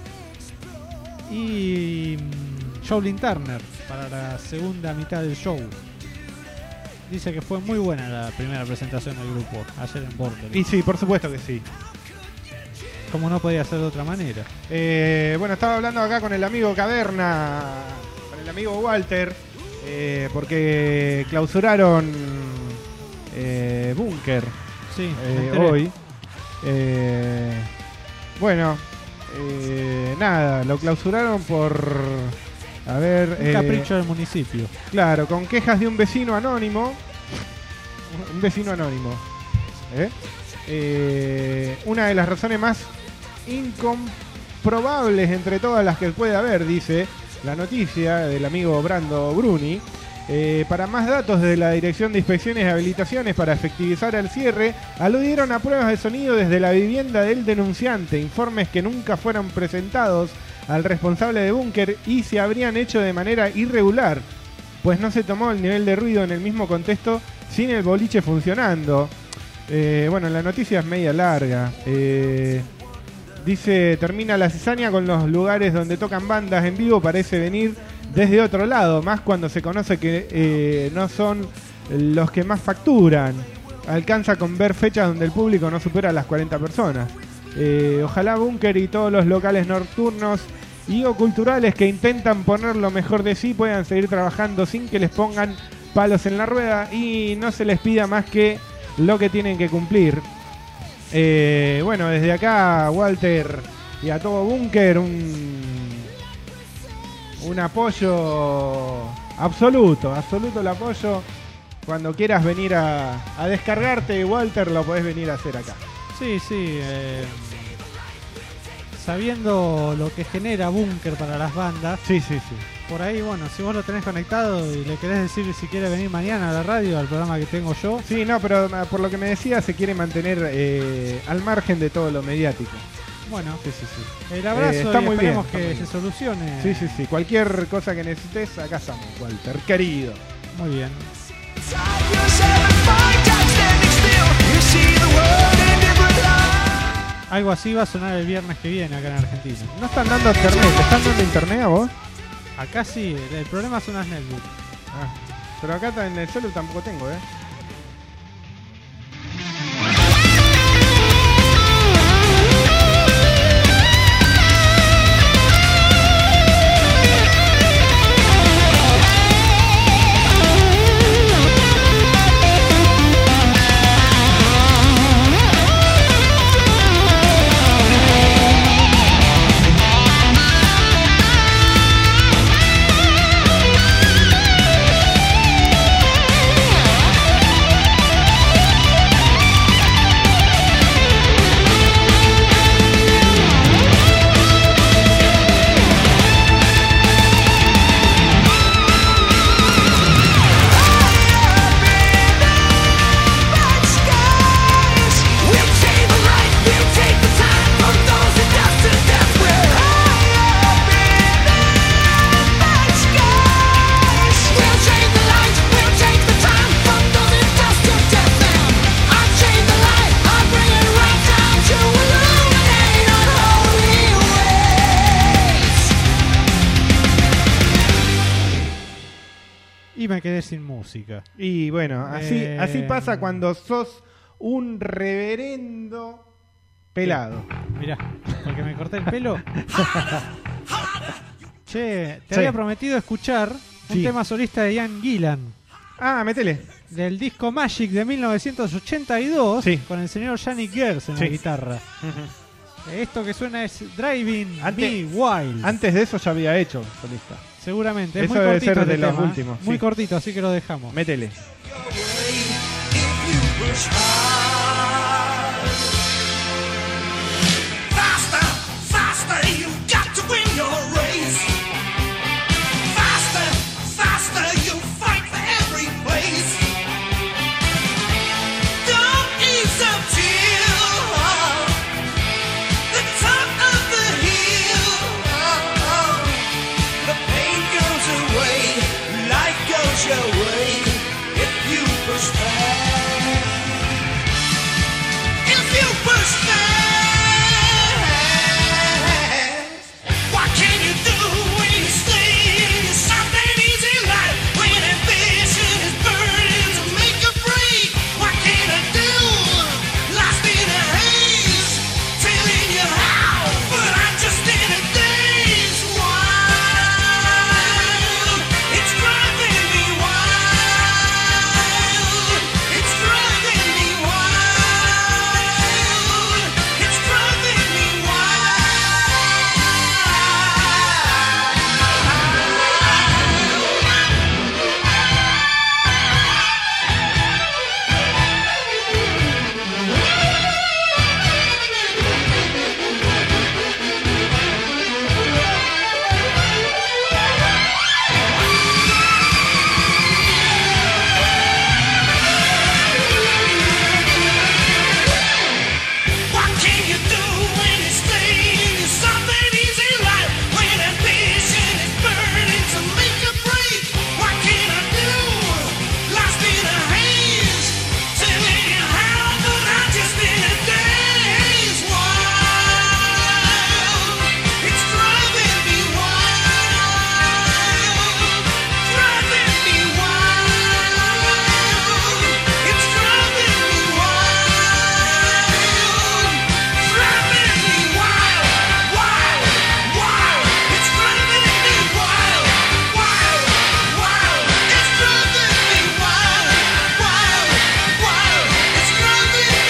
Speaker 6: Y Jolene Turner para la segunda mitad del show. Dice que fue muy buena la primera presentación del grupo ayer en Vorterix.
Speaker 3: Y sí, por supuesto que sí.
Speaker 6: Como no podía ser de otra manera.
Speaker 3: Bueno, estaba hablando acá con el amigo Caverna, con el amigo Walter, porque clausuraron Búnker
Speaker 6: Sí, me enteré.
Speaker 3: hoy. Bueno, nada, lo clausuraron por... A ver...
Speaker 6: Un capricho del municipio.
Speaker 3: Claro, con quejas de un vecino anónimo. Un vecino anónimo. Una de las razones más incomprobables entre todas las que puede haber, dice la noticia del amigo Brando Bruni. Para más datos de la Dirección de Inspecciones y Habilitaciones para efectivizar el cierre, aludieron a pruebas de sonido desde la vivienda del denunciante, informes que nunca fueron presentados al responsable de Búnker y se habrían hecho de manera irregular, pues no se tomó el nivel de ruido en el mismo contexto sin el boliche funcionando. Bueno, la noticia es media larga. Dice, termina la cizaña con los lugares donde tocan bandas en vivo, parece venir desde otro lado, más cuando se conoce que no son los que más facturan. Alcanza con ver fechas donde el público no supera las 40 personas. Ojalá Búnker y todos los locales nocturnos y o culturales que intentan poner lo mejor de sí puedan seguir trabajando sin que les pongan palos en la rueda y no se les pida más que lo que tienen que cumplir. Bueno, desde acá, Walter, y a todo Búnker, un apoyo absoluto el apoyo. Cuando quieras venir a descargarte, Walter, lo podés venir a hacer acá.
Speaker 6: Sí, sabiendo lo que genera Búnker para las bandas.
Speaker 3: Sí.
Speaker 6: Por ahí, bueno, si vos lo tenés conectado y le querés decir si quiere venir mañana a la radio, al programa que tengo yo.
Speaker 3: Sí, no, pero por lo que me decía, se quiere mantener al margen de todo lo mediático.
Speaker 6: Bueno,
Speaker 3: Sí.
Speaker 6: el abrazo
Speaker 3: Está
Speaker 6: y
Speaker 3: muy bien,
Speaker 6: esperemos
Speaker 3: está
Speaker 6: que
Speaker 3: muy
Speaker 6: se
Speaker 3: bien.
Speaker 6: solucione.
Speaker 3: Sí. Cualquier cosa que necesites, acá estamos, Walter, querido.
Speaker 6: Muy bien. Algo así va a sonar el viernes que viene acá en Argentina.
Speaker 3: No están dando internet, ¿te están dando internet a vos?
Speaker 6: Acá sí, el problema son las netbooks.
Speaker 3: Pero acá en el celu tampoco tengo,
Speaker 6: Y me quedé sin música.
Speaker 3: Y bueno, así
Speaker 6: Eh,
Speaker 3: pasa cuando sos un reverendo pelado.
Speaker 6: Mirá, porque me corté el pelo. Che, te
Speaker 3: Sí.
Speaker 6: había prometido escuchar un
Speaker 3: Sí.
Speaker 6: tema solista de Ian Gillan.
Speaker 3: Ah, métele.
Speaker 6: Del disco Magic de 1982,
Speaker 3: Sí.
Speaker 6: con el señor Yannick Gers en
Speaker 3: Sí.
Speaker 6: la guitarra. Esto que suena es Driving
Speaker 3: Antes-
Speaker 6: Me Wild.
Speaker 3: Antes de eso ya había hecho solista.
Speaker 6: Seguramente, es
Speaker 3: Eso
Speaker 6: muy
Speaker 3: debe
Speaker 6: cortito
Speaker 3: ser de
Speaker 6: este
Speaker 3: los
Speaker 6: tema,
Speaker 3: últimos,
Speaker 6: muy
Speaker 3: sí.
Speaker 6: cortito, así que lo dejamos.
Speaker 3: Métele.
Speaker 2: Faster, faster, you've got to win your race. Faster, faster, you fight for every place. Don't ease up till the top of the hill. The pain goes away, life goes your way if you push back. If you push back. What can you do when you stay in your soft and easy life? When ambition is burning to make a break, what can I do? Lost in a haze, telling you how, but I'm just in a daze. Wild, it's driving me wild. It's driving me wild. It's driving me wild. What can you do when you stay in your soft and easy life? When ambition is burning to make a break, what can I do? Lost in a haze, telling you how, but I'm just in a daze. Wild, it's driving me wild, driving me wild. It's driving me wild, driving me wild, wild, wild. It's driving me wild, wild, wild. It's driving me wild, wild, wild. It's driving me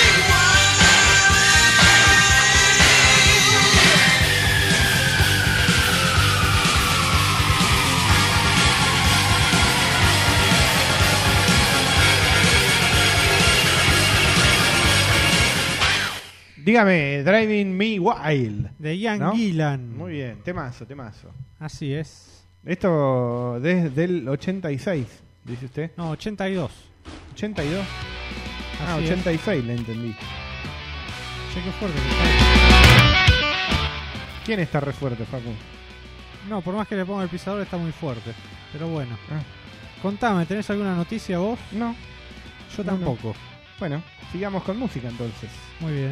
Speaker 3: Dígame, Driving Me Wild.
Speaker 6: De Ian
Speaker 3: ¿No?
Speaker 6: Gillan.
Speaker 3: Muy bien, temazo, temazo.
Speaker 6: Así es.
Speaker 3: Esto desde el 86, dice usted.
Speaker 6: No, 82.
Speaker 3: 82. Ah,
Speaker 6: Así es.
Speaker 3: 86 le entendí.
Speaker 6: Che, qué fuerte que está.
Speaker 3: ¿Quién está re fuerte, Facu?
Speaker 6: No, por más que le ponga el pisador está muy fuerte. Pero bueno.
Speaker 3: Ah.
Speaker 6: Contame, ¿tenés alguna noticia vos?
Speaker 3: No.
Speaker 6: Yo
Speaker 3: No,
Speaker 6: tampoco.
Speaker 3: Bueno, sigamos con música entonces.
Speaker 6: Muy bien.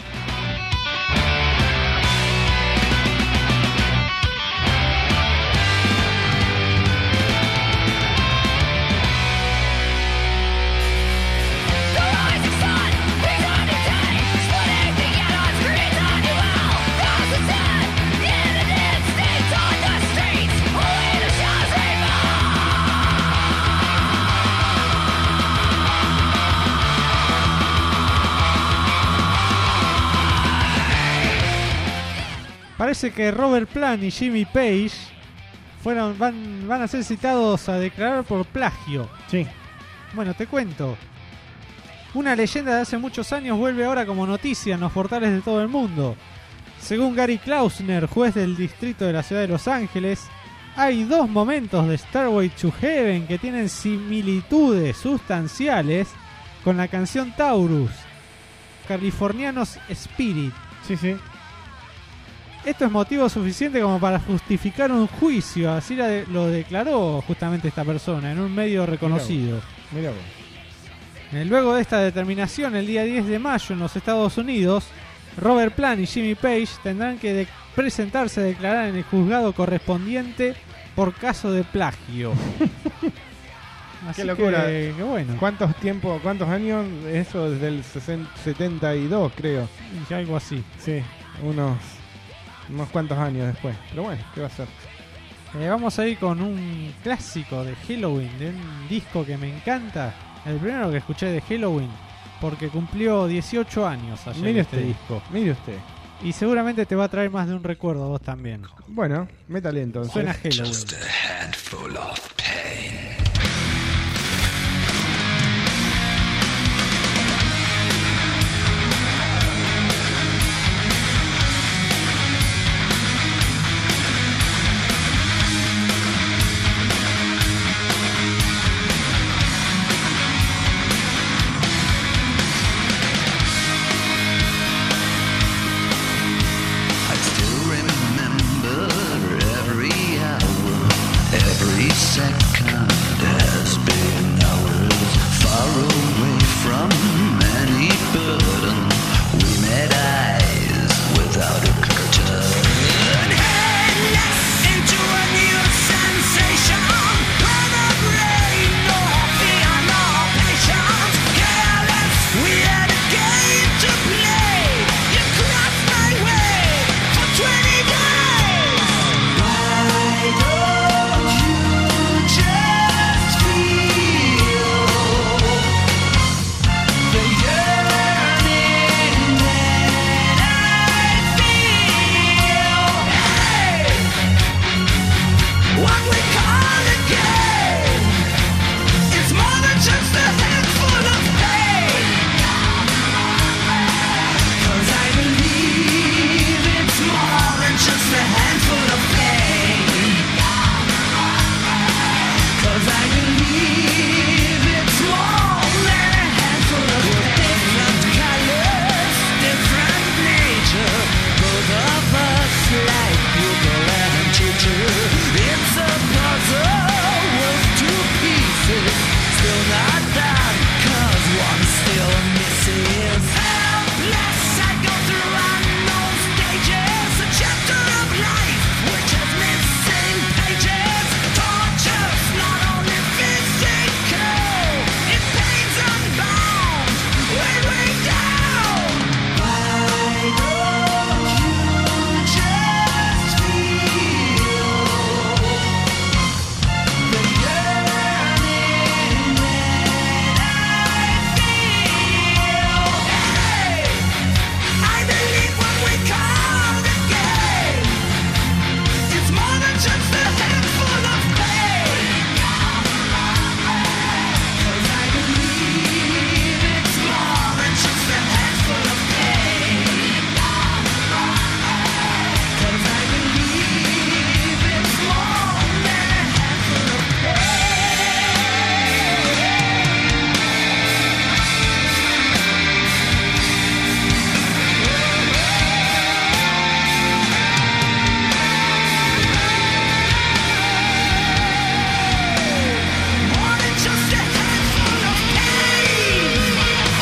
Speaker 6: Parece que Robert Plant y Jimmy Page van a ser citados a declarar por plagio.
Speaker 3: Sí.
Speaker 6: Bueno, te cuento. Una leyenda de hace muchos años vuelve ahora como noticia en los portales de todo el mundo. Según Gary Klausner, juez del distrito de la ciudad de Los Ángeles, hay dos momentos de Stairway to Heaven que tienen similitudes sustanciales con la canción Taurus, Californianos Spirit.
Speaker 3: Sí, sí.
Speaker 6: Esto es motivo suficiente como para justificar un juicio, así lo declaró justamente esta persona en un medio reconocido.
Speaker 3: Mira vos.
Speaker 6: Luego de esta determinación, el día 10 de mayo en los Estados Unidos, Robert Plant y Jimmy Page tendrán que presentarse a declarar en el juzgado correspondiente por caso de plagio. Así
Speaker 3: Qué locura.
Speaker 6: que bueno.
Speaker 3: ¿Cuántos años? Eso desde el 72, creo.
Speaker 6: Y algo así.
Speaker 3: Sí, unos cuantos años después. Pero bueno, ¿qué va a ser?
Speaker 6: Vamos a ir con un clásico de Halloween, de un disco que me encanta. El primero que escuché de Halloween, porque cumplió 18 años ayer
Speaker 3: Mire
Speaker 6: este
Speaker 3: usted,
Speaker 6: disco.
Speaker 3: mire usted.
Speaker 6: Y seguramente te va a traer más de un recuerdo a vos también.
Speaker 3: Bueno, métale entonces.
Speaker 6: Suena Halloween.
Speaker 2: I still remember every hour, every second has been ours. Far away from any burden, we met eyes without a curtain. Headless into a new sensation, where the brain, no fear, no patience. Careless, we had a game to play. You crossed my way for 20 days. Why don't you just feel the yearning that I feel? Hey, what we call a game, it's more than just a handful of pain. 'Cause I believe it's more than just a handful of pain. 'Cause I believe it's more than a handful of different colors, different nature. Both of us like pupil and teacher. It's a puzzle with two pieces, still not done, 'cause one still misses. Helpless, I go through unknown stages, a chapter of life which has missing pages. Torture's not only physical, it pains unbound, way down. Why don't you just feel the yearning that I feel? Hey, I believe what we call the game, it's more than just a handful of pain. 'Cause I believe it's more than just a handful of pain. 'Cause I believe it's more than a handful of more than just a handful of pain.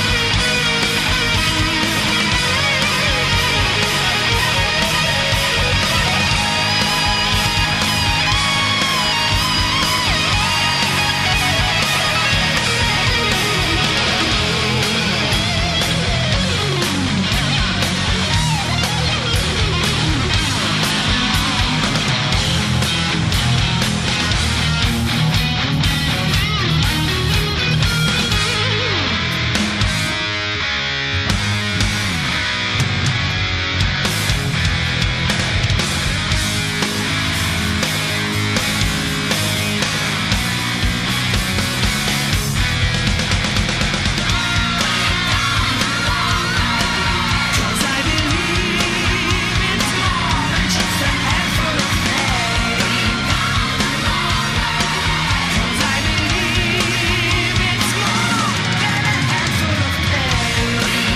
Speaker 2: Cause I believe it's more than just a handful of pain. Cause I believe it's more than a handful of pain.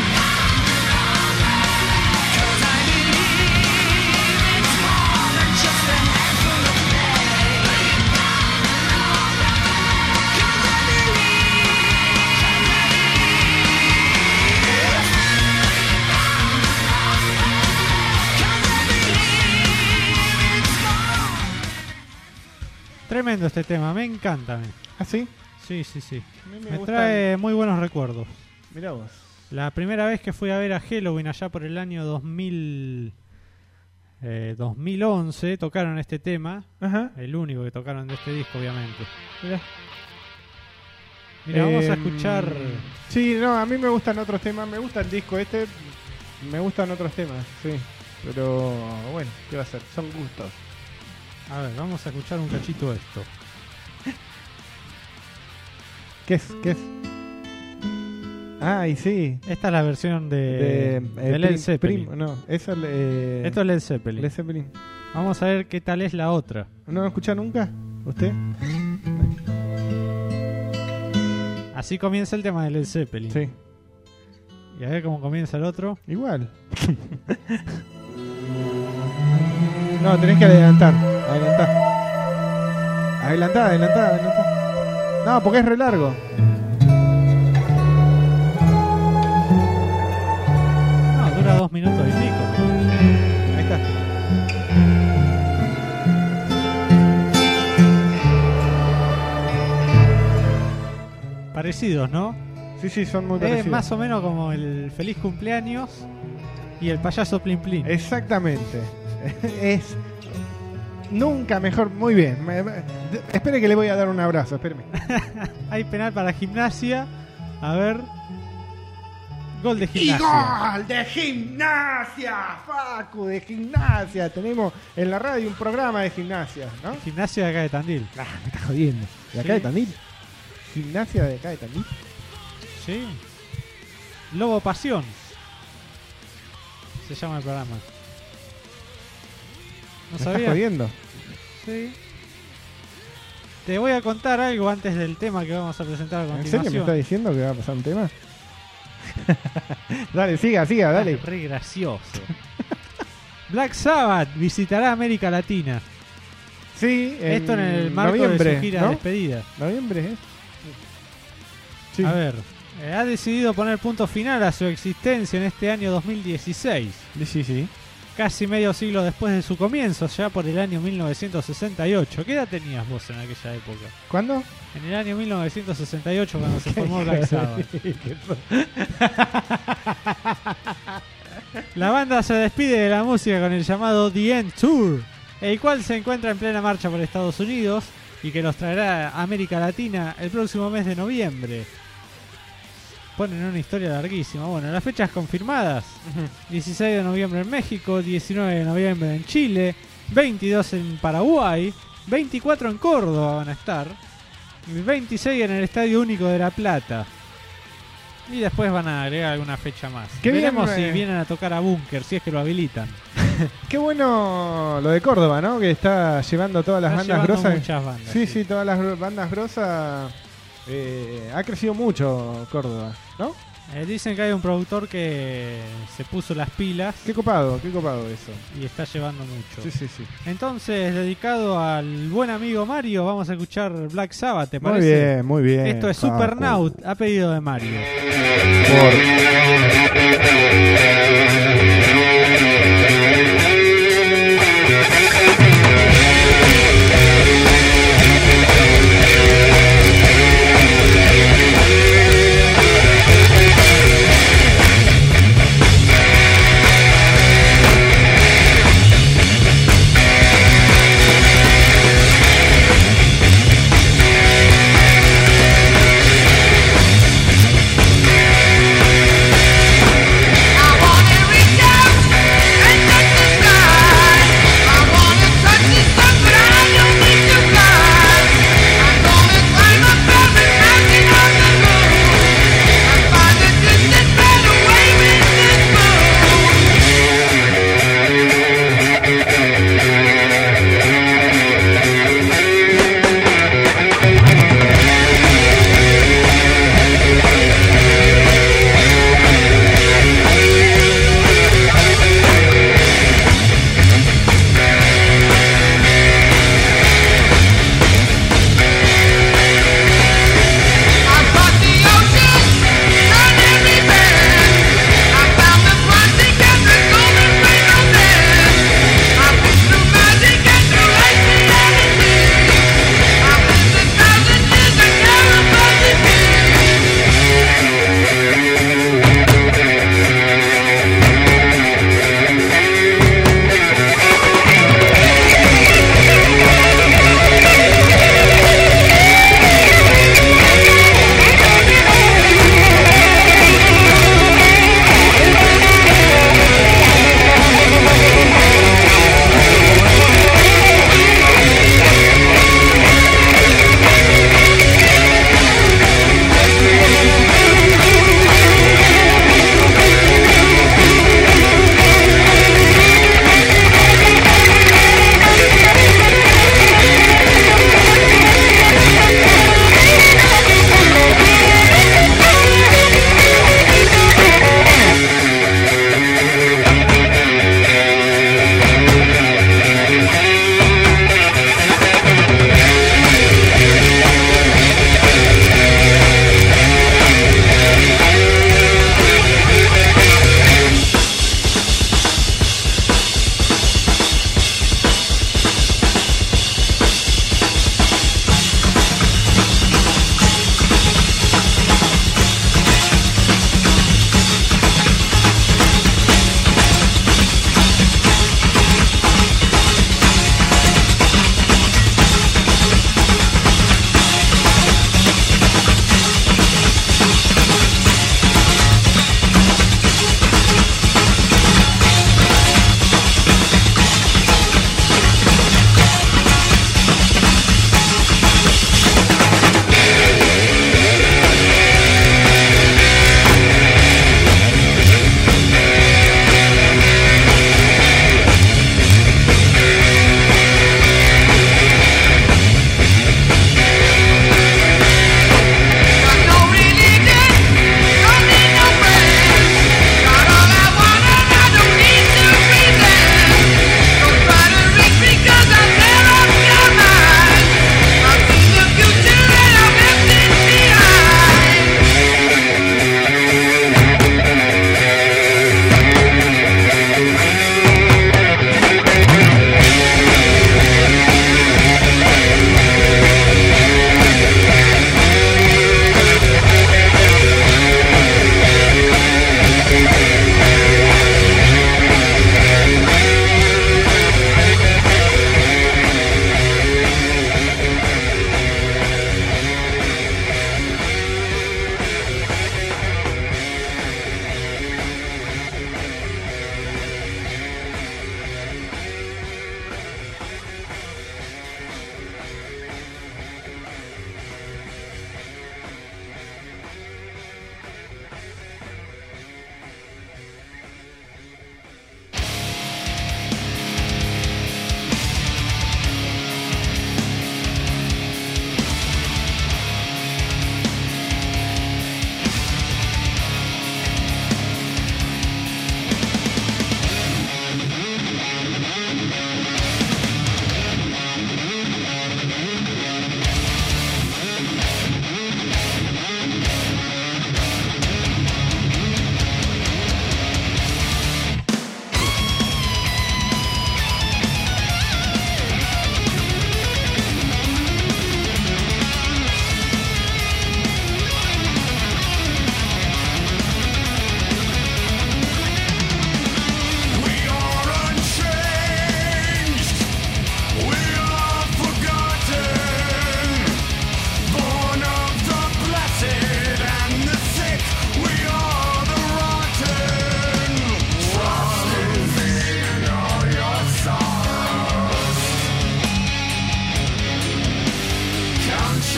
Speaker 2: Cause I believe it's more than just a handful of pain. Cause I
Speaker 6: Tremendo este tema, me encanta a mí.
Speaker 3: ¿Ah, sí?
Speaker 6: Sí, sí, sí.
Speaker 3: A mí
Speaker 6: Me
Speaker 3: gustan-
Speaker 6: trae muy buenos recuerdos.
Speaker 3: Mirá vos.
Speaker 6: La primera vez que fui a ver a Halloween allá por el año 2011 tocaron este tema.
Speaker 3: Ajá.
Speaker 6: El único que tocaron de este disco, obviamente.
Speaker 3: Mirá.
Speaker 6: Mira, vamos a escuchar.
Speaker 3: Sí, no, a mí me gustan otros temas. Me gusta el disco este. Me gustan otros temas, sí. Pero bueno, ¿qué va a ser? Son gustos.
Speaker 6: A ver, vamos a escuchar un cachito de esto.
Speaker 3: ¿Qué es? ¿Qué es? Ah, y sí.
Speaker 6: Esta es la versión de Led Zeppelin.
Speaker 3: No, esa
Speaker 6: Esto es Led Zeppelin.
Speaker 3: Led Zeppelin.
Speaker 6: Vamos a ver qué tal es la otra.
Speaker 3: ¿No lo escucha nunca? ¿Usted?
Speaker 6: Así comienza el tema de Led Zeppelin.
Speaker 3: Sí.
Speaker 6: Y a ver cómo comienza el otro.
Speaker 3: Igual. No, tenés que adelantar. Adelantar. No, porque es re largo.
Speaker 6: No, dura 2 minutos y pico.
Speaker 3: Ahí está.
Speaker 6: Parecidos, ¿no?
Speaker 3: Sí, son muy
Speaker 6: Es
Speaker 3: parecidos.
Speaker 6: más o menos como el Feliz Cumpleaños y el Payaso Plin Plin.
Speaker 3: Exactamente. Es nunca mejor. Muy bien. Espere que le voy a dar un abrazo. Espéreme.
Speaker 6: Hay penal para Gimnasia. A ver. Gol de
Speaker 3: ¡Y
Speaker 6: Gimnasia.
Speaker 3: gol de Gimnasia! Facu, de Gimnasia. Tenemos en la radio un programa de gimnasia, ¿no?
Speaker 6: Gimnasia de acá de Tandil.
Speaker 3: Ah, me estás jodiendo. ¿De acá
Speaker 6: Sí.
Speaker 3: de Tandil? ¿Gimnasia de acá de Tandil?
Speaker 6: Sí. Lobo Pasión. Se llama el programa. ¿No
Speaker 3: ¿Me estás
Speaker 6: sabías?
Speaker 3: jodiendo?
Speaker 6: Sí. Te voy a contar algo antes del tema que vamos a presentar a
Speaker 3: ¿En
Speaker 6: continuación.
Speaker 3: serio me está diciendo que va a pasar un tema? Dale, siga, dale.
Speaker 6: Re gracioso. Black Sabbath visitará América Latina.
Speaker 3: Sí,
Speaker 6: Esto en el marco
Speaker 3: noviembre,
Speaker 6: de su gira
Speaker 3: ¿no?
Speaker 6: de despedida.
Speaker 3: Noviembre, ¿eh? Sí.
Speaker 6: A ver, ha decidido poner punto final a su existencia en este año 2016.
Speaker 3: Sí.
Speaker 6: Casi medio siglo después de su comienzo, ya por el año 1968. ¿Qué edad tenías vos en aquella época?
Speaker 3: ¿Cuándo?
Speaker 6: En el año 1968, cuando se formó Black Sabbath. La banda se despide de la música con el llamado The End Tour, el cual se encuentra en plena marcha por Estados Unidos y que los traerá a América Latina el próximo mes de noviembre. Ponen una historia larguísima. Bueno, las fechas confirmadas: 16 de noviembre en México, 19 de noviembre en Chile, 22 en Paraguay, 24 en Córdoba van a estar, y 26 en el Estadio Único de La Plata. Y después van a agregar alguna fecha más.
Speaker 3: Qué bien,
Speaker 6: Veremos si vienen a tocar a Búnker, si es que lo habilitan.
Speaker 3: Qué bueno lo de Córdoba, ¿no? Que está llevando todas las
Speaker 6: Está
Speaker 3: bandas
Speaker 6: llevando
Speaker 3: grosas.
Speaker 6: muchas bandas,
Speaker 3: Sí,
Speaker 6: sí.
Speaker 3: todas las bandas grosas. Ha crecido mucho Córdoba, ¿no?
Speaker 6: Dicen que hay un productor que se puso las pilas
Speaker 3: Qué copado eso.
Speaker 6: y está llevando mucho.
Speaker 3: Sí.
Speaker 6: Entonces, dedicado al buen amigo Mario, vamos a escuchar Black Sabbath, ¿te parece?
Speaker 3: Muy bien.
Speaker 6: Esto es
Speaker 3: Facu.
Speaker 6: Supernaut, a pedido de Mario.
Speaker 2: I wanna reach out and touch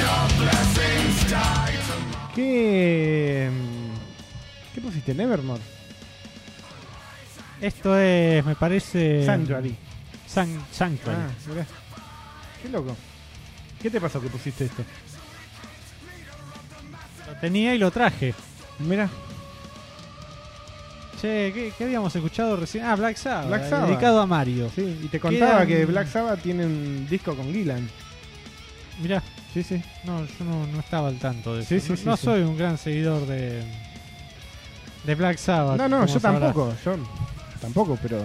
Speaker 3: ¿Qué pusiste? Nevermore.
Speaker 6: Esto es, me parece...
Speaker 3: Sanctuary.
Speaker 6: Sanctuary.
Speaker 3: Ah, mirá. Qué loco. ¿Qué te pasó que pusiste esto?
Speaker 6: Lo tenía y lo traje.
Speaker 3: Mirá.
Speaker 6: Che, ¿qué habíamos escuchado recién? Ah, Black Sabbath.
Speaker 3: Black Sabbath.
Speaker 6: Dedicado a Mario.
Speaker 3: Sí, y te contaba
Speaker 6: Quedan-
Speaker 3: que Black Sabbath tiene un disco con Gillan.
Speaker 6: Mirá,
Speaker 3: Sí, sí.
Speaker 6: no, yo no estaba al tanto de eso.
Speaker 3: Sí, sí,
Speaker 6: no
Speaker 3: sí,
Speaker 6: no
Speaker 3: sí.
Speaker 6: soy un gran seguidor de Black Sabbath.
Speaker 3: No,
Speaker 6: como
Speaker 3: yo
Speaker 6: sabrás.
Speaker 3: tampoco. Yo tampoco, pero...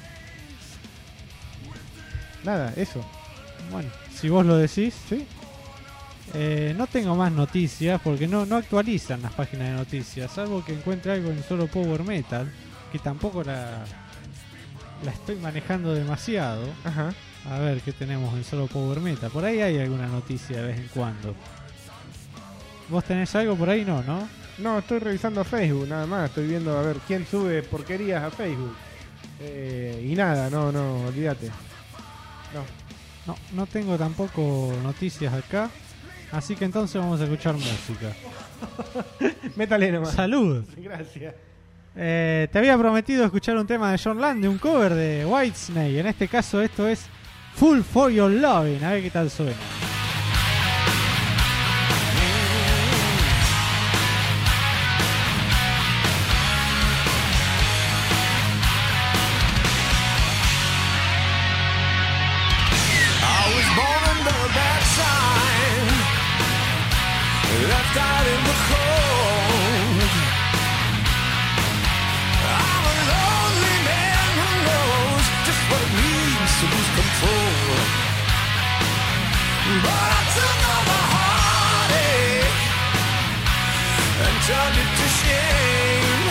Speaker 3: Nada, eso.
Speaker 6: Bueno, si vos lo decís.
Speaker 3: ¿Sí?
Speaker 6: No tengo más noticias porque no actualizan las páginas de noticias, salvo que encuentre algo en solo Power Metal, que tampoco la estoy manejando demasiado.
Speaker 3: Ajá.
Speaker 6: A ver qué tenemos en solo Power Metal. Por ahí hay alguna noticia de vez en cuando. ¿Vos tenés algo por ahí? No.
Speaker 3: No, estoy revisando Facebook, nada más. Estoy viendo a ver quién sube porquerías a Facebook. Y nada, no, olvídate.
Speaker 6: No tengo tampoco noticias acá. Así que entonces vamos a escuchar música.
Speaker 3: Métale nomás.
Speaker 6: ¡Salud!
Speaker 3: Gracias.
Speaker 6: Te había prometido escuchar un tema de John Land, un cover de Whitesnake. En este caso esto es Full for Your Loving. A ver qué tal suena.
Speaker 2: I was born under a bad sign, left out in the cold. I'm a lonely man who knows just what it means to lose control. But I took all the heartache and turned it to shame.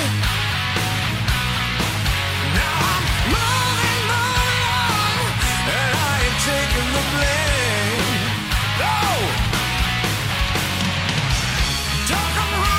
Speaker 2: Now I'm moving on, and I ain't taking the blame. No! Don't come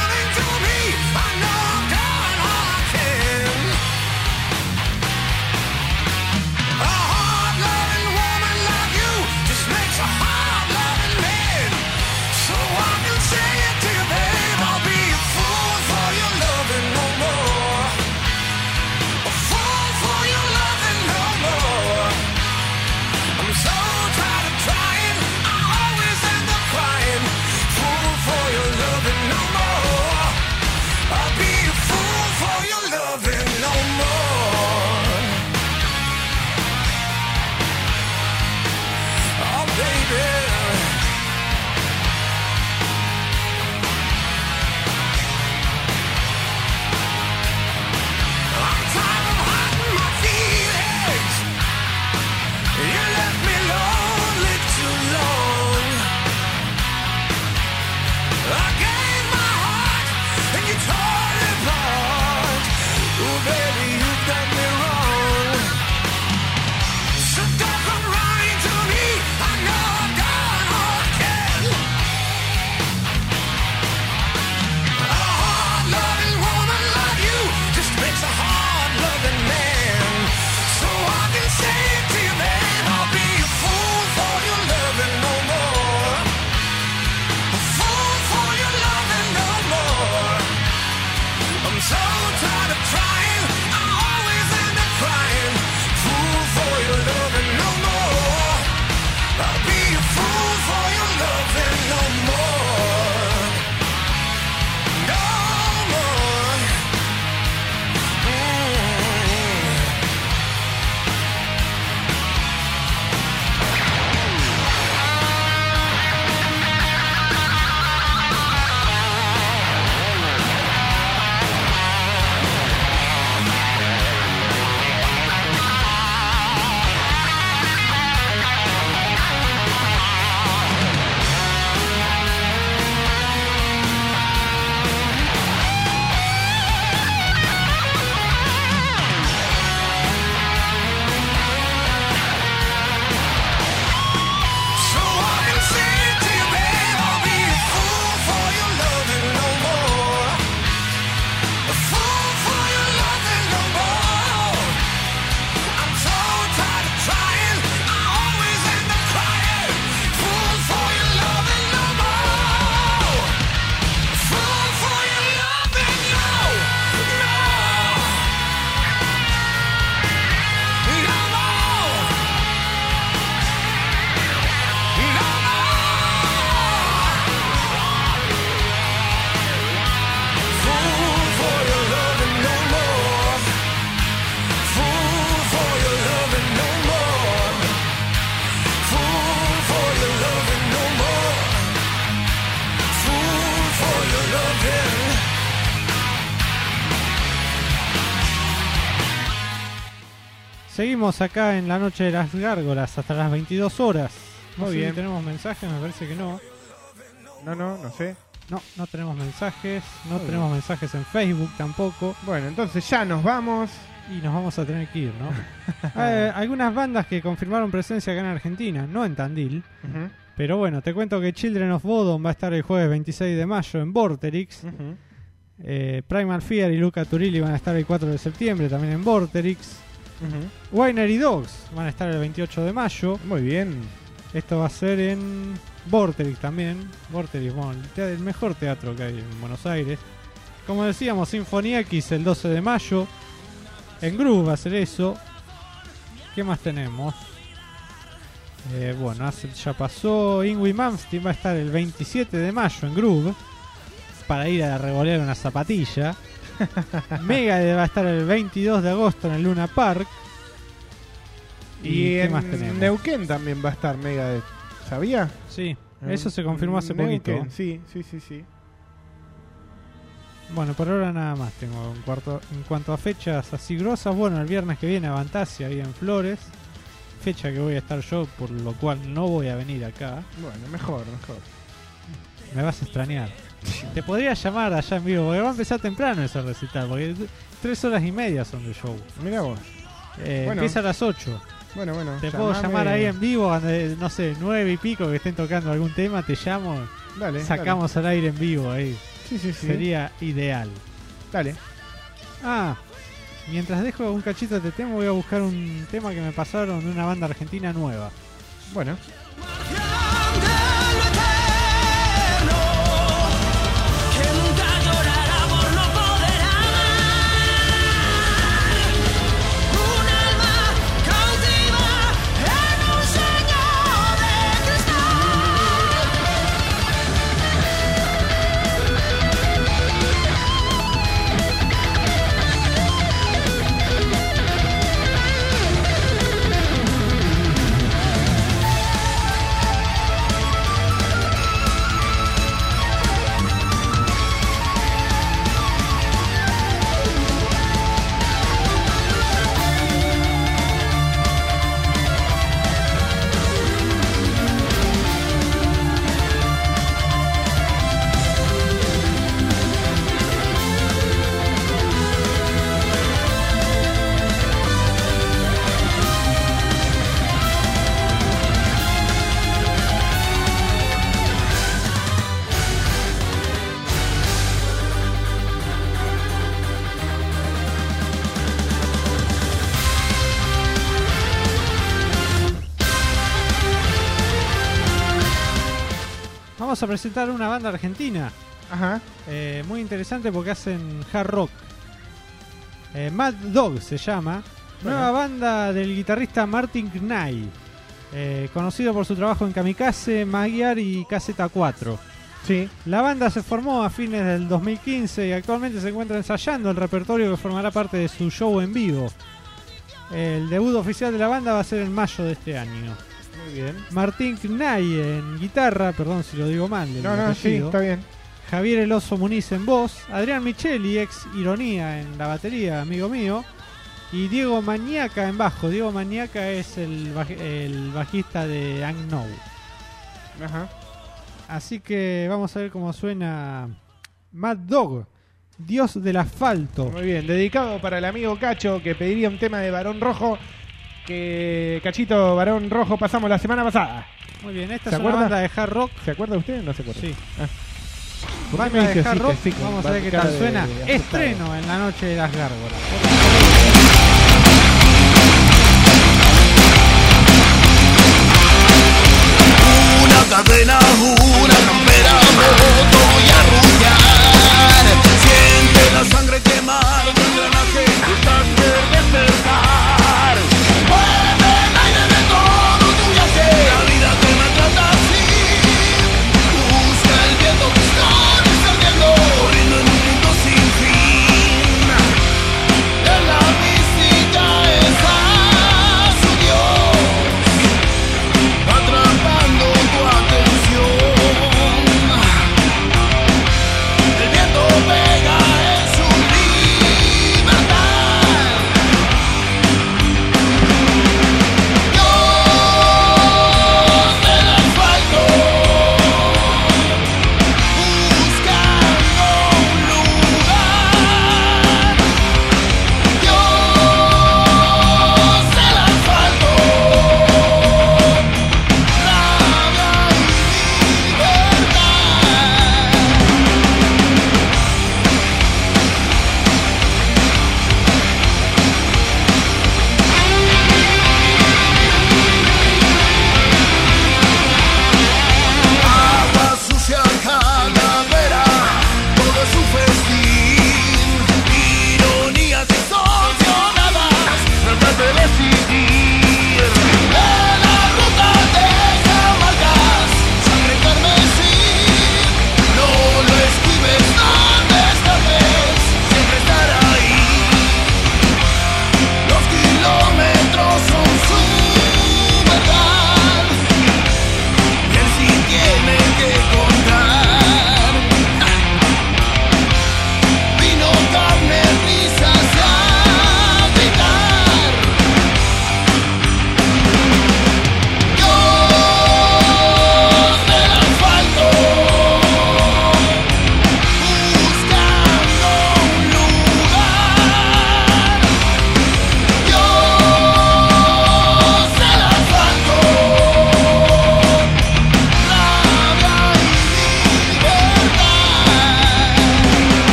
Speaker 6: Seguimos acá en la noche de las gárgolas hasta las 22 horas. No
Speaker 3: Muy
Speaker 6: sé
Speaker 3: bien.
Speaker 6: si tenemos mensajes, me parece que no.
Speaker 3: No sé.
Speaker 6: No tenemos mensajes. No
Speaker 3: Muy
Speaker 6: tenemos mensajes en Facebook tampoco.
Speaker 3: Bueno, entonces ya nos vamos.
Speaker 6: Y nos vamos a tener que ir, ¿no? Hay algunas bandas que confirmaron presencia acá en Argentina, no en Tandil.
Speaker 3: Ujú,
Speaker 6: Pero bueno, te cuento que Children of Bodom va a estar el jueves 26 de mayo en Vorterix.
Speaker 3: ujú.
Speaker 6: Primal Fear y Luca Turilli van a estar el 4 de septiembre también en Vorterix.
Speaker 3: Ujú.
Speaker 6: Winery Dogs van a estar el 28 de mayo.
Speaker 3: Muy bien.
Speaker 6: Esto va a ser en Vorterix también. Vorterix, bueno, el mejor teatro que hay en Buenos Aires. Como decíamos, Sinfonía X el 12 de mayo. En Groove va a ser eso. ¿Qué más tenemos? Bueno, ya pasó. Ingrid Malmsteen va a estar el 27 de mayo en Groove. Para ir a revolear una zapatilla. Megadeth va a estar el 22 de agosto en el Luna Park.
Speaker 3: Y
Speaker 6: qué
Speaker 3: en
Speaker 6: más tenemos?
Speaker 3: Neuquén también va a estar Megadeth. ¿Sabía?
Speaker 6: Sí, eso se confirmó hace poquito.
Speaker 3: Neuquén, sí.
Speaker 6: Bueno, por ahora nada más tengo. En cuanto a fechas así grosas, bueno, el viernes que viene Avantasia ahí en Flores. Fecha que voy a estar yo, por lo cual no voy a venir acá.
Speaker 3: Bueno, mejor.
Speaker 6: Me vas a extrañar. Te podría llamar allá en vivo, porque va a empezar temprano ese recital, porque 3 horas y media son de show.
Speaker 3: Mira vos. Bueno.
Speaker 6: Empieza a las 8.
Speaker 3: Bueno.
Speaker 6: Te puedo llamar ahí en vivo, no sé, 9 y pico que estén tocando algún tema, te llamo,
Speaker 3: Dale.
Speaker 6: sacamos al aire en vivo ahí.
Speaker 3: Sí.
Speaker 6: Sería ideal.
Speaker 3: Dale.
Speaker 6: Mientras dejo un cachito de tema, voy a buscar un tema que me pasaron de una banda argentina nueva.
Speaker 3: Bueno.
Speaker 2: Que nunca llorará por no poder amar. Un alma cautiva en un sueño de
Speaker 6: Vamos a presentar una banda argentina.
Speaker 3: Ajá.
Speaker 6: Muy interesante porque hacen hard rock. Mad Dog se llama. Nueva banda del guitarrista Martin Knay. Conocido por su trabajo en Kamikaze, Magyar y Caseta 4.
Speaker 3: Sí.
Speaker 6: La banda se formó a fines del 2015 y actualmente se encuentra ensayando el repertorio que formará parte de su show en vivo. El debut oficial de la banda va a ser en mayo de este año.
Speaker 3: Muy bien.
Speaker 6: Martín Knay en guitarra, perdón si lo digo mal.
Speaker 3: No, sí,
Speaker 6: apellido.
Speaker 3: está bien.
Speaker 6: Javier El Oso Muniz en voz, Adrián Micheli, ex Ironía en la batería, amigo mío, y Diego Mañaca en bajo. Diego Mañaca es el bajista de Unknown.
Speaker 3: Ajá.
Speaker 6: Así que vamos a ver cómo suena Mad Dog, Dios del Asfalto.
Speaker 3: Muy bien. Dedicado para el amigo Cacho que pediría un tema de Barón Rojo. Que Cachito Barón Rojo pasamos la semana pasada.
Speaker 6: Muy bien, esta
Speaker 3: ¿Se
Speaker 6: es una
Speaker 3: acuerda?
Speaker 6: banda de hard rock.
Speaker 3: ¿Se acuerda usted? No se acuerda.
Speaker 6: Sí.
Speaker 3: ¿Por qué
Speaker 6: Banda
Speaker 3: me
Speaker 6: de
Speaker 3: dice
Speaker 6: hard
Speaker 3: así
Speaker 6: rock.
Speaker 3: que sí, con
Speaker 6: Vamos a ver qué
Speaker 3: cara
Speaker 6: tal
Speaker 3: de
Speaker 6: suena.
Speaker 3: asustado?
Speaker 6: Estreno en la noche de las gárgolas.
Speaker 2: una cadena, una campera, moto y arrullar. Siente la sangre quemar, tu engranaje buscaste despertar. Mueve el aire de todo tu viaje, la vida te maltrata así. Busca el viento, tus flores ardiendo, corriendo en un mundo sin fin. En la visita es a su Dios, atrapando tu atención.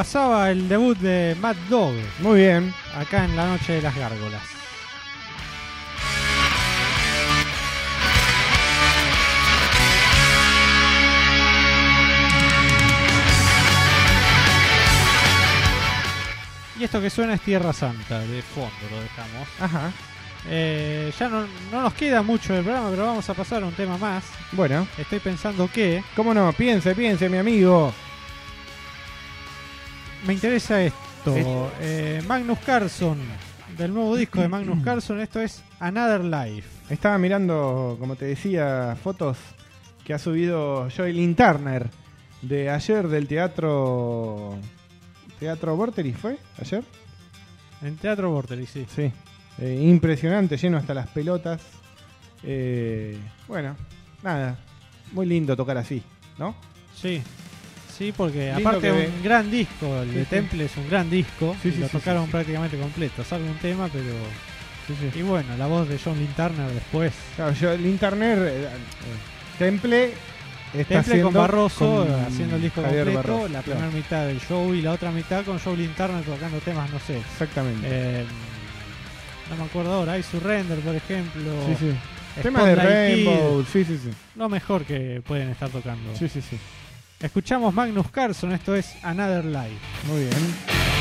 Speaker 6: pasaba el debut de Mad Dog
Speaker 3: Muy bien.
Speaker 6: acá en la Noche de las Gárgolas. Y esto que suena es Tierra Santa, de fondo lo dejamos.
Speaker 3: Ajá.
Speaker 6: Ya no nos queda mucho del programa, pero vamos a pasar a un tema más.
Speaker 3: Bueno,
Speaker 6: Estoy pensando que
Speaker 3: ¿cómo no? Piense, mi amigo.
Speaker 6: me interesa esto. Magnus Carlson, del nuevo disco de Magnus Carlson, esto es Another Life.
Speaker 3: Estaba mirando, como te decía, fotos que ha subido Joylin Turner de ayer del Teatro Vorterix, ¿fue? ¿Ayer?
Speaker 6: En Teatro Vorterix, sí.
Speaker 3: Sí. Impresionante, lleno hasta las pelotas. Bueno, nada. Muy lindo tocar así, ¿no?
Speaker 6: Sí, sí, porque
Speaker 3: Lindo
Speaker 6: aparte
Speaker 3: que
Speaker 6: es un gran disco, el
Speaker 3: Sí,
Speaker 6: de
Speaker 3: sí.
Speaker 6: Temple es un gran disco,
Speaker 3: Sí,
Speaker 6: y
Speaker 3: sí,
Speaker 6: lo
Speaker 3: sí,
Speaker 6: tocaron
Speaker 3: sí.
Speaker 6: prácticamente completo, salvo un tema, pero...
Speaker 3: Sí, sí.
Speaker 6: Y bueno, la voz de John Lynn Turner después.
Speaker 3: Claro, Joylin Turner, Temple está
Speaker 6: Temple
Speaker 3: haciendo
Speaker 6: con Barroso,
Speaker 3: con
Speaker 6: haciendo el disco
Speaker 3: Javier
Speaker 6: completo,
Speaker 3: Barroso,
Speaker 6: la
Speaker 3: claro.
Speaker 6: primera mitad del show y la otra mitad con Joe Lynn Turner tocando temas, no sé.
Speaker 3: Exactamente.
Speaker 6: No me acuerdo ahora, I Surrender, por ejemplo.
Speaker 3: Sí, sí. Tema de
Speaker 6: Spotlight
Speaker 3: Rainbow,
Speaker 6: Kid,
Speaker 3: sí, sí, sí.
Speaker 6: lo mejor que pueden estar tocando.
Speaker 3: Sí, sí, sí.
Speaker 6: Escuchamos Magnus Carlson, esto es Another Life.
Speaker 3: Muy bien.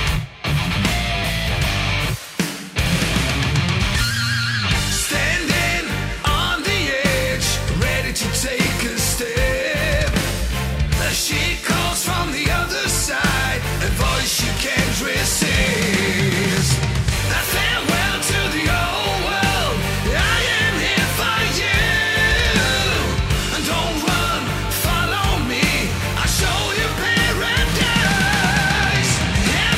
Speaker 2: Standing on the edge, ready to take a step. She calls from the other side, a voice you can't resist. A farewell to the old world, I am here for you. Don't run, follow me, I'll show you paradise.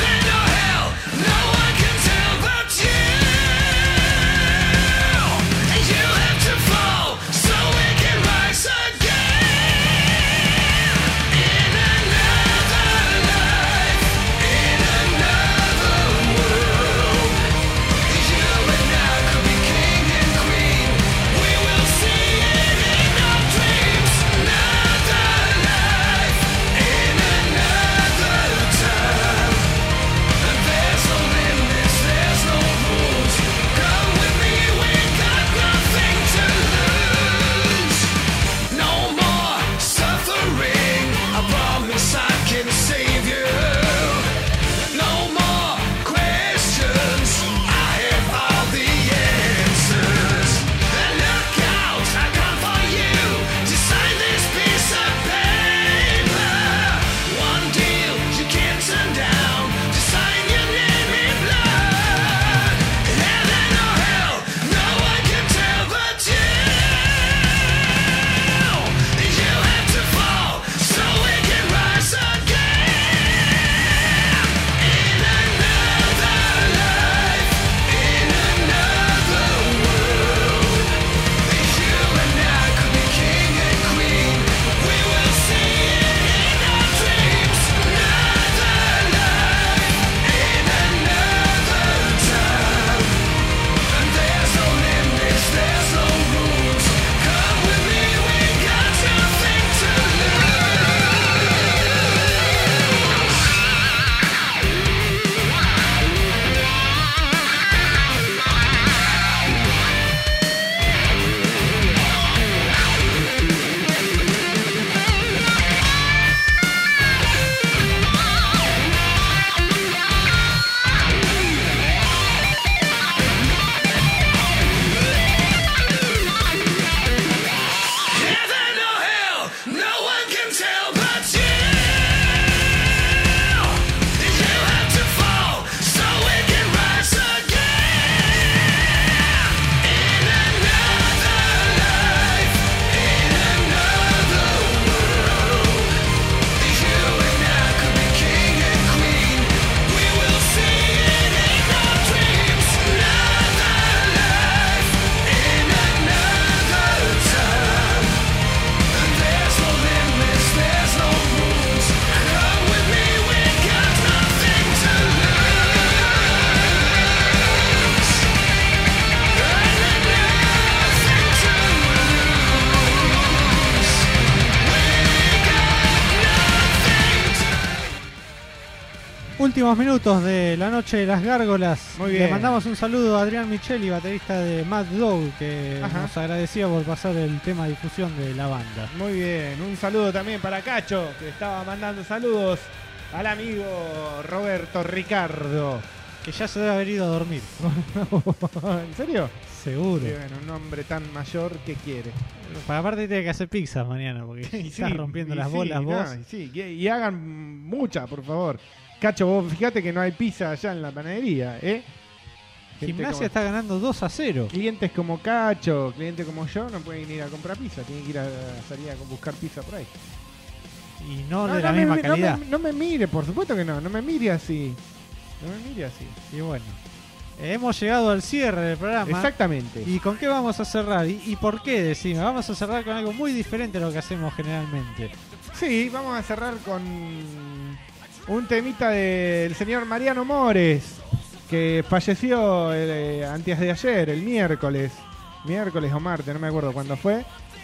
Speaker 6: últimos minutos de la noche de las gárgolas.
Speaker 3: Muy bien.
Speaker 6: Le mandamos un saludo a Adrián Micheli, baterista de Mad Dog, que
Speaker 3: Ajá.
Speaker 6: nos agradecía por pasar el tema de difusión de la banda.
Speaker 3: Muy bien, un saludo también para Cacho, que estaba mandando saludos al amigo Roberto Ricardo.
Speaker 6: Que ya se debe haber ido a dormir.
Speaker 3: ¿En serio?
Speaker 6: Seguro.
Speaker 3: Sí, bueno, un hombre tan mayor que quiere.
Speaker 6: Para aparte tiene que hacer pizza mañana, porque
Speaker 3: Y
Speaker 6: estás
Speaker 3: sí,
Speaker 6: rompiendo
Speaker 3: y
Speaker 6: las
Speaker 3: sí,
Speaker 6: bolas
Speaker 3: no,
Speaker 6: vos.
Speaker 3: y sí, y hagan mucha, por favor. Cacho, vos fíjate que no hay pizza allá en la panadería, ¿eh? Gente
Speaker 6: Gimnasia
Speaker 3: como-
Speaker 6: está ganando 2-0.
Speaker 3: Clientes como Cacho, clientes como yo, no pueden ir a comprar pizza, tienen que ir a salir a buscar pizza por ahí.
Speaker 6: Y no de la misma calidad.
Speaker 3: No me mire, por supuesto que no me mire así. No me mire así.
Speaker 6: Y bueno, hemos llegado al cierre del programa.
Speaker 3: Exactamente.
Speaker 6: ¿Y con qué vamos a cerrar? ¿Y por qué? Decime, vamos a cerrar con algo muy diferente a lo que hacemos generalmente.
Speaker 3: Sí, vamos a cerrar con un temita del señor Mariano Mores, que falleció antes de ayer, el miércoles o martes, no me acuerdo cuándo fue.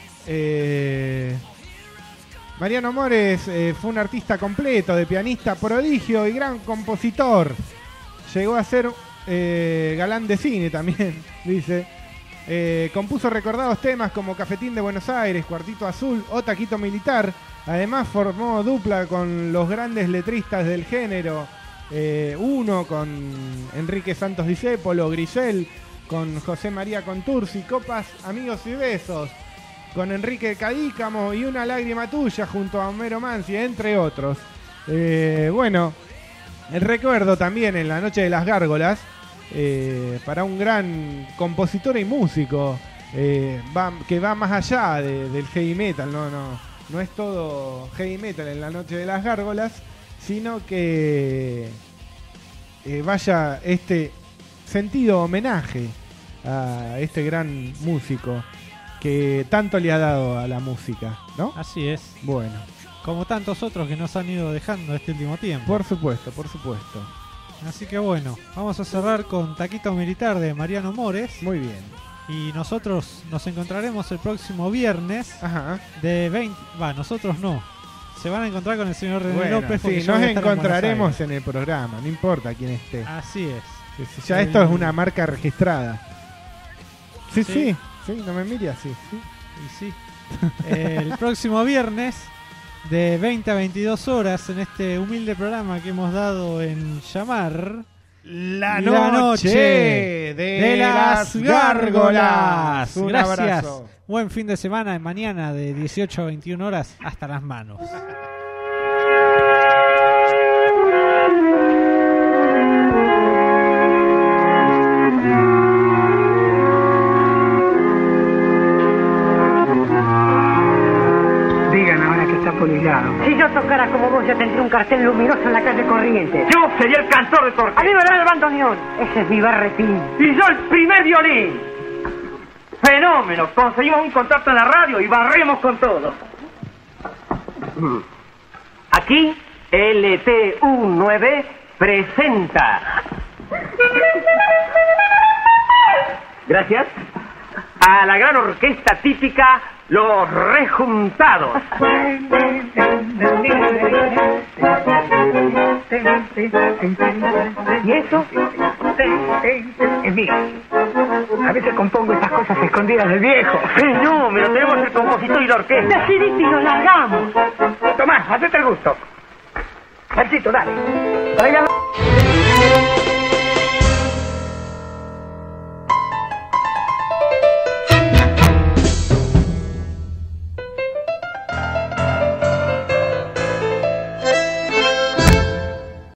Speaker 3: Mariano Mores fue un artista completo, de pianista prodigio y gran compositor. Llegó a ser galán de cine también, dice. Compuso recordados temas como Cafetín de Buenos Aires, Cuartito Azul o Taquito Militar. Además formó dupla con los grandes letristas del género. Uno con Enrique Santos Discépolo, Grisel, con José María Contursi, Copas, Amigos y Besos, con Enrique Cadícamo y Una lágrima tuya junto a Homero Mansi, entre otros. Bueno, el recuerdo también en la noche de las gárgolas para un gran compositor y músico que va más allá del heavy metal, no es todo heavy metal en la noche de las gárgolas, sino que vaya este sentido homenaje a este gran músico que tanto le ha dado a la música, ¿no?
Speaker 6: Así es.
Speaker 3: Bueno,
Speaker 6: Como tantos otros que nos han ido dejando este último tiempo.
Speaker 3: por supuesto, por supuesto.
Speaker 6: Así que bueno, vamos a cerrar con Taquito Militar de Mariano Mores.
Speaker 3: Muy bien.
Speaker 6: Y nosotros nos encontraremos el próximo viernes
Speaker 3: Ajá.
Speaker 6: de 20... nosotros no. Se van a encontrar con el señor René
Speaker 3: Bueno,
Speaker 6: López. porque
Speaker 3: sí,
Speaker 6: yo
Speaker 3: nos
Speaker 6: voy a estar en
Speaker 3: encontraremos
Speaker 6: Buenos
Speaker 3: en el programa, no importa quién esté.
Speaker 6: Aires. Así es.
Speaker 3: Sí, sí, ya esto es una marca registrada. Sí,
Speaker 6: Sí.
Speaker 3: sí, no me mire así. Sí.
Speaker 6: Y sí. El próximo viernes de 20 a 22 horas en este humilde programa que hemos dado en llamar
Speaker 3: La
Speaker 6: noche
Speaker 3: de las gárgolas. Un
Speaker 6: Gracias.
Speaker 3: abrazo.
Speaker 6: Buen fin de semana. Mañana de 18 a 21 horas hasta las manos.
Speaker 10: Digan ahora que está polillado. Si yo tocara como vos, yo tendría un cartel luminoso en la calle Corrientes. Yo sería el cantor de Torque. A mí me da el bandoneón. Ese es mi berretín. Y yo el primer violín. Fenómeno. Conseguimos un contrato en la radio y barremos con todo. Aquí, LTU9 presenta. Gracias. A la gran orquesta típica Los Rejuntados. ¿Y eso? Es mío. A veces compongo estas cosas escondidas del viejo. Fenómeno, tenemos el compositor y la orquesta. Decidiste y nos largamos. Tomás, hacete el gusto. Marcito, dale. Tráigalo.